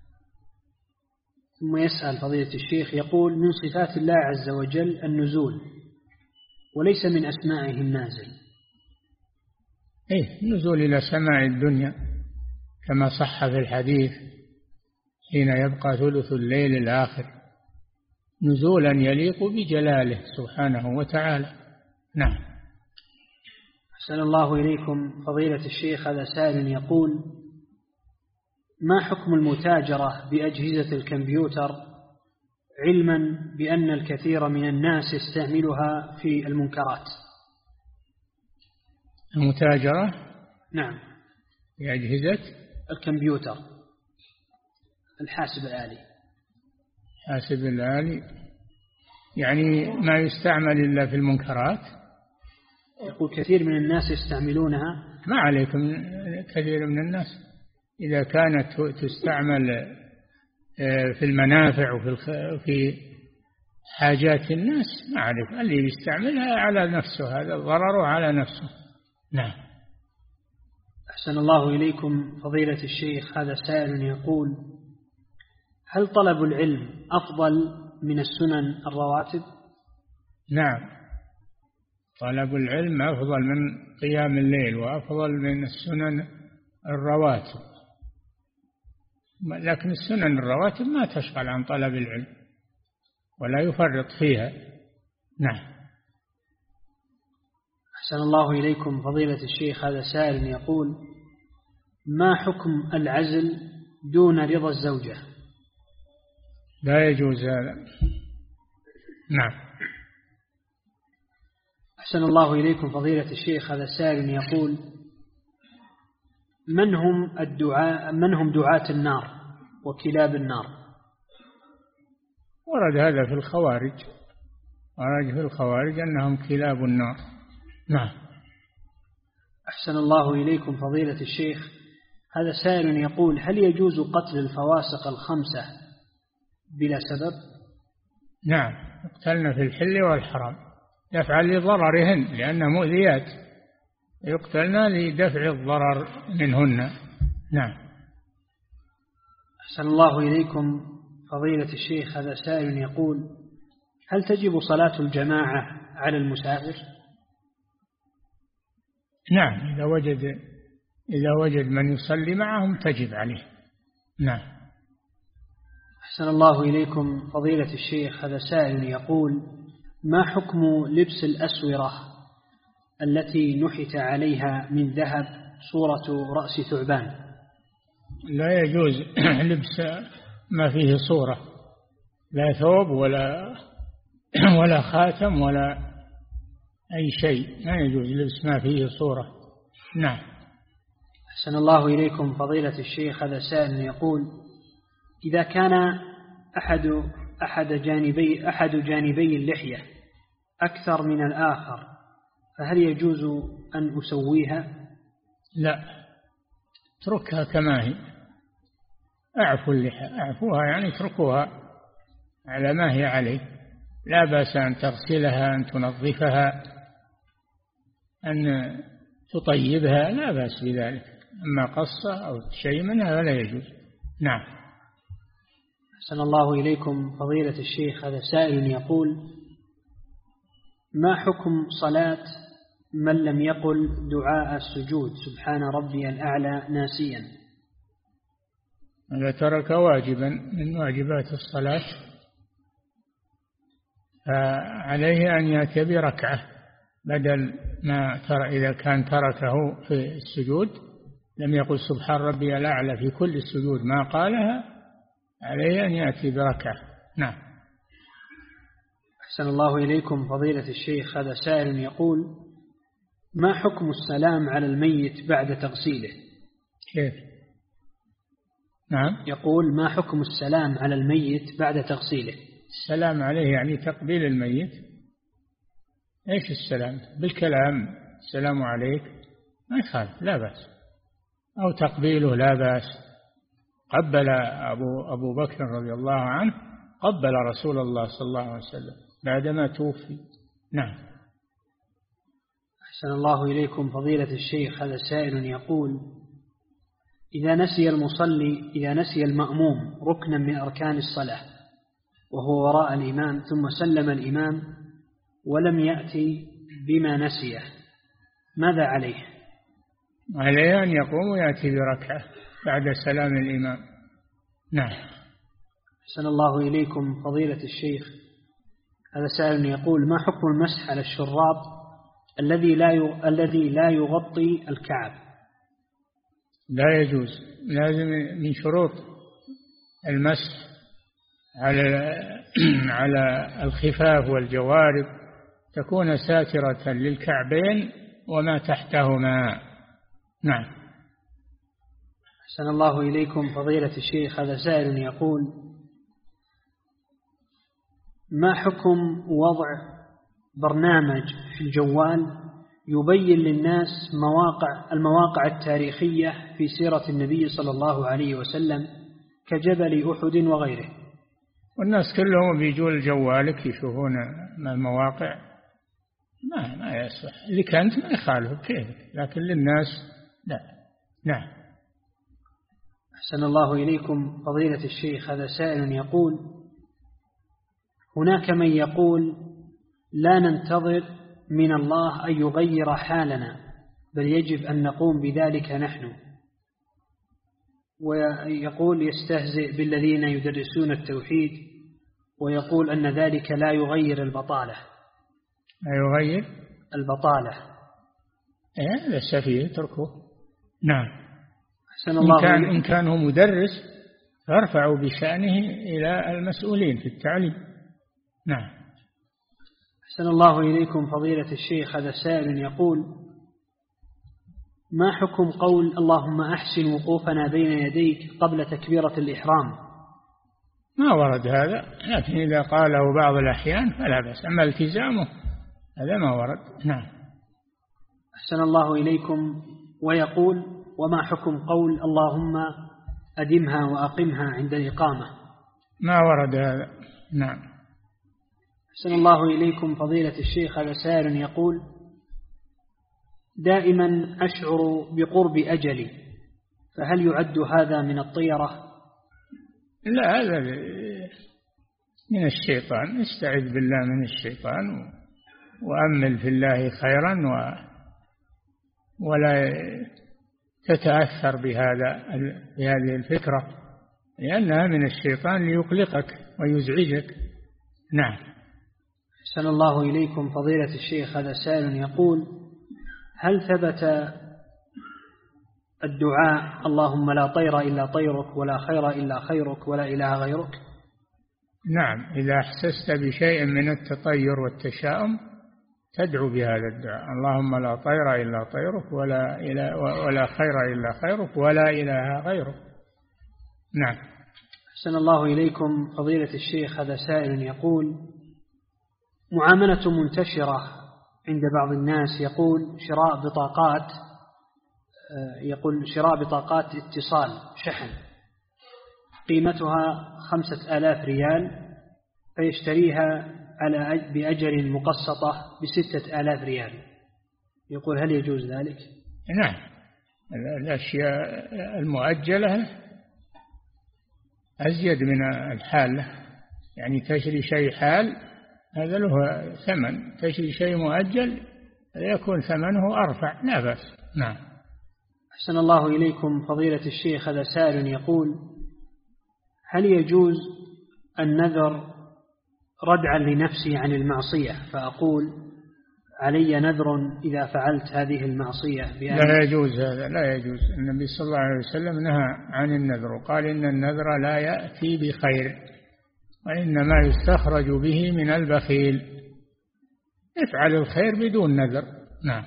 ثم يسأل فضيلة الشيخ يقول: من صفات الله عز وجل النزول، وليس من أسمائه النازل. النزول إلى سماع الدنيا كما صح في الحديث: حين يبقى ثلث الليل الآخر، نزولا يليق بجلاله سبحانه وتعالى. نعم. أحسن الله إليكم فضيلة الشيخ، هذا سائل يقول: ما حكم المتاجرة بأجهزة الكمبيوتر، علما بأن الكثير من الناس يستعملها في المنكرات؟ المتاجرة؟ نعم، بأجهزة الكمبيوتر، الحاسب الآلي. حاسب الآلي يعني ما يستعمل إلا في المنكرات؟ يقول كثير من الناس يستعملونها. ما عليكم كثير من الناس، إذا كانت تستعمل في المنافع وفي حاجات الناس ما عليك، اللي يستعملها على نفسه، هذا ضرره على نفسه. نعم. أحسن الله إليكم فضيلة الشيخ، هذا سائل يقول: هل طلب العلم أفضل من السنن الرواتب؟ نعم، طلب العلم أفضل من قيام الليل وأفضل من السنن الرواتب، لكن السنن الرواتب ما تشغل عن طلب العلم ولا يفرط فيها. نعم. أحسن الله إليكم فضيلة الشيخ، هذا سائل يقول: ما حكم العزل دون رضا الزوجة؟ لا يجوز هذا. نعم. أحسن الله إليكم فضيلة الشيخ، هذا سائل يقول: من هم دعاة النار وكلاب النار؟ ورد هذا في الخوارج، ورد في الخوارج أنهم كلاب النار. نعم. أحسن الله إليكم فضيلة الشيخ، هذا سائل يقول: هل يجوز قتل الفواسق الخمسة بلا سبب؟ نعم، يقتلن في الحل والحرام دفعا لضررهن لأنها مؤذيات، يقتلن لدفع الضرر منهن. نعم. أحسن الله إليكم فضيلة الشيخ، هذا سائل يقول: هل تجب صلاة الجماعة على المسافر؟ نعم، إذا وجد من يصلي معهم تجب عليه. نعم. أحسن الله إليكم فضيلة الشيخ، هذا سائل يقول: ما حكم لبس الأسورة التي نحت عليها من ذهب صورة رأس ثعبان؟ لا يجوز لبس ما فيه صورة، لا ثوب ولا خاتم ولا أي شيء، لا يجوز لبس ما فيه صورة. نعم. أحسن الله إليكم فضيلة الشيخ، هذا سائل يقول: إذا كان أحد جانبي اللحية أكثر من الآخر فهل يجوز أن أسويها؟ لا، اتركها كما هي. أعفوا اللحى، أعفوها يعني اتركوها على ما هي عليه، لا بأس أن تغسلها، أن تنظفها، أن تطيبها، لا بأس بذلك. أما قصة أو شيء منها فلا يجوز. نعم. أحسن الله إليكم فضيلة الشيخ، هذا سائل يقول: ما حكم صلاة من لم يقل دعاء السجود سبحان ربي الأعلى ناسيا؟ إذا ترك واجبا من واجبات الصلاة فعليه أن يأتي بركعة بدل ما إذا كان تركه في السجود لم يقل سبحان ربي الأعلى في كل السجود ما قالها، عليه أن يأتي بركعة. نعم. أحسن الله إليكم فضيلة الشيخ، هذا سائل يقول: ما حكم السلام على الميت بعد تغسيله؟ كيف؟ نعم. يقول: ما حكم السلام على الميت بعد تغسيله؟ السلام عليه يعني تقبيل الميت. ايش السلام؟ بالكلام، السلام عليك ما يخالف، لا بأس، أو تقبيله لا بأس. قبل أبو بكر رضي الله عنه قبل رسول الله صلى الله عليه وسلم بعدما توفي. نعم. أحسن الله إليكم فضيلة الشيخ، هذا سائل يقول: إذا نسي المأموم ركنا من أركان الصلاة وهو وراء الإمام ثم سلم الإمام ولم يأتي بما نسيه ماذا عليه؟ عليه أن يقوم ويأتي بركعة بعد سلام الإمام. نعم. أحسن الله إليكم فضيلة الشيخ، هذا سائل يقول: ما حكم المسح على الشراب الذي لا يغطي الكعب؟ لا يجوز، لازم من شروط المسح على الخفاف والجوارب تكون ساترة للكعبين وما تحتهما. نعم. أحسن الله إليكم فضيلة الشيخ، هذا سائل يقول: ما حكم وضع برنامج في الجوال يبين للناس المواقع التاريخية في سيرة النبي صلى الله عليه وسلم كجبل أحد وغيره؟ والناس كلهم بيجوا لجوالك يشوفون المواقع، ما يصح. اللي كانت ما يخالف كيف، لكن للناس لا. نعم. أحسن الله إليكم فضيلة الشيخ، هذا سائل يقول: هناك من يقول لا ننتظر من الله أن يغير حالنا بل يجب أن نقوم بذلك نحن، ويقول يستهزئ بالذين يدرسون التوحيد ويقول أن ذلك لا يغير البطالة. لا يغير البطالة. هذا سفيه اتركه. نعم. أحسن الله إن كان هو مدرس فارفعوا بشأنه إلى المسؤولين في التعليم. نعم. أحسن الله إليكم فضيلة الشيخ، هذا سائل يقول: ما حكم قول اللهم أحسن وقوفنا بين يديك قبل تكبيرة الإحرام؟ ما ورد هذا، لكن إذا قاله بعض الأحيان فلا بأس، أما التزامه هذا ما ورد. نعم. أحسن الله إليكم. ويقول: وما حكم قول اللهم أدمها وأقمها عند الإقامة؟ ما ورد هذا. نعم. أحسن الله إليكم فضيلة الشيخ، هذا سائل يقول: دائما أشعر بقرب أجلي، فهل يعد هذا من الطيرة؟ لا، هذا من الشيطان. استعذ بالله من الشيطان وأمل في الله خيرا ولا تتأثر بهذه الفكرة، لأنها من الشيطان ليقلقك ويزعجك. نعم. أحسن الله إليكم فضيلة الشيخ، هذا سائل يقول: هل ثبت الدعاء اللهم لا طير إلا طيرك ولا خير إلا خيرك ولا إله غيرك؟ نعم، إذا أحسست بشيء من التطير والتشاؤم تدعو بهذا الدعاء: اللهم لا طير إلا طيرك ولا خير إلا خيرك ولا إله غيرك. نعم. أحسن الله إليكم فضيلة الشيخ، هذا سائل يقول: معاملة منتشرة عند بعض الناس يقول شراء بطاقات اتصال شحن قيمتها 5000 ريال، فيشتريها بأجل مقسطة ب6000 ريال. يقول: هل يجوز ذلك؟ نعم، الأشياء المؤجلة أزيد من الحالة. يعني تشري شيء حال هذا له ثمن، تشري شيء مؤجل يكون ثمنه أرفع، لا بأس. نعم. أحسن الله إليكم فضيلة الشيخ، هذا سائل يقول: هل يجوز النذر ردعا لنفسي عن المعصية، فأقول علي نذر إذا فعلت هذه المعصية؟ لا يجوز هذا، لا يجوز. النبي صلى الله عليه وسلم نهى عن النذر وقال إن النذر لا يأتي بخير وإنما يستخرج به من البخيل. افعل الخير بدون نذر. نعم.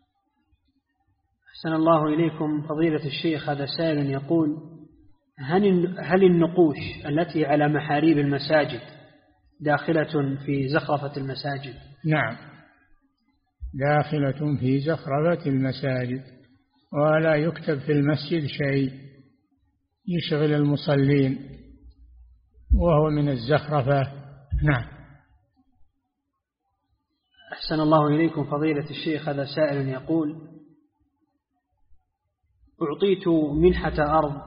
أحسن الله إليكم فضيلة الشيخ، هذا سائل يقول: هل النقوش التي على محاريب المساجد داخلة في زخرفة المساجد؟ نعم، داخلة في زخرفة المساجد، ولا يكتب في المسجد شيء يشغل المصلين وهو من الزخرفة. نعم. أحسن الله إليكم فضيلة الشيخ، هذا سائل يقول: أعطيت منحة أرض،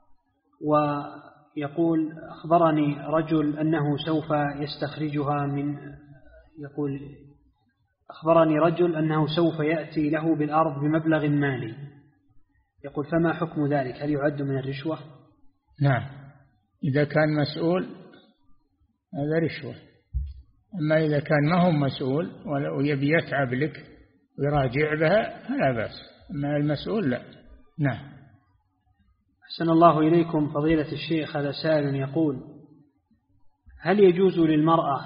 ويقول أخبرني رجل أنه سوف يستخرجها يأتي له بالأرض بمبلغ مالي. يقول: فما حكم ذلك؟ هل يعد من الرشوة؟ نعم، إذا كان مسؤول هذا رشوة. أما إذا كان ما هو مسؤول ويبي يتعب لك ويراجع بها فلا بأس، أما المسؤول لا. نعم. أحسن الله إليكم فضيلة الشيخ، هذا سائل يقول: هل يجوز للمرأة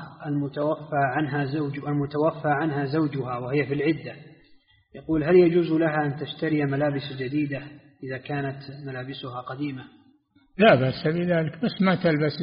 المتوفى عنها زوجها وهي في العدة، يقول هل يجوز لها أن تشتري ملابس جديدة إذا كانت ملابسها قديمة؟ لا بأس بذلك، بس ما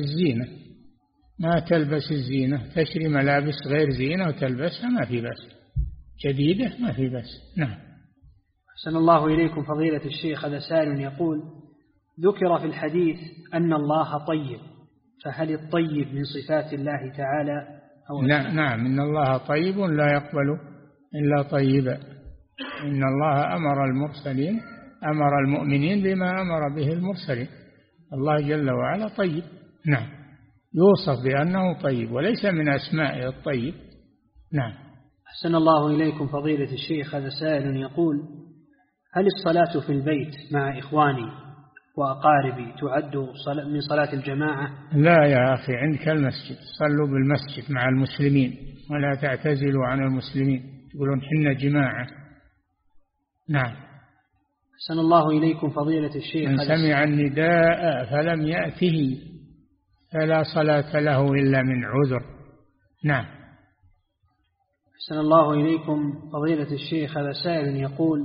تلبس الزينة، تشتري ملابس غير زينة وتلبسها ما في بأس، جديدة ما في بأس. نعم. أحسن الله إليكم فضيلة الشيخ، هذا سائل يقول: ذكر في الحديث أن الله طيب، فهل الطيب من صفات الله تعالى أو لا؟ نعم، إن الله طيب لا يقبل إلا طيبا. إن الله أمر المؤمنين بما أمر به المرسلين. الله جل وعلا طيب. نعم، يوصف بأنه طيب وليس من أسماء الطيب. نعم. أحسن الله إليكم فضيلة الشيخ، هذا سائل يقول: هل الصلاة في البيت مع إخواني وأقاربي تعد من صلاة الجماعة؟ لا يا أخي، عندك المسجد، صلوا بالمسجد مع المسلمين ولا تعتزلوا عن المسلمين، تقولون حنا جماعة. نعم. أحسن الله إليكم فضيلة الشيخ، من سمع النداء فلم يأته فلا صلاة له إلا من عذر. نعم. أحسن الله إليكم فضيلة الشيخ، هذا سائل يقول: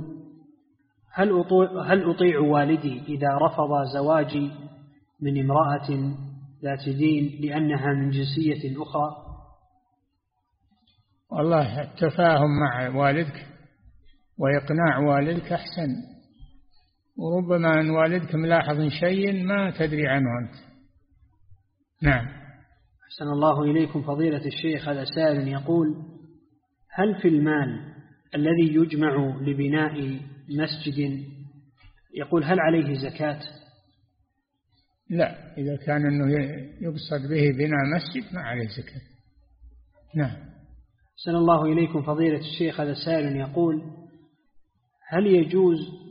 هل أطيع والدي إذا رفض زواجي من امرأة ذات دين لأنها من جنسية أخرى؟ والله التفاهم مع والدك وإقناع والدك أحسن، وربما أن والدك ملاحظ شيء ما تدري عنه أنت. نعم. أحسن الله إليكم فضيلة الشيخ. هذا سائل يقول: هل في المال الذي يجمع لبناء مسجد يقول هل عليه زكاة؟ لا، إذا كان أنه يقصد به بناء مسجد ما عليه زكاة. نعم. أحسن الله إليكم فضيلة الشيخ. هذا سائل يقول: هل يجوز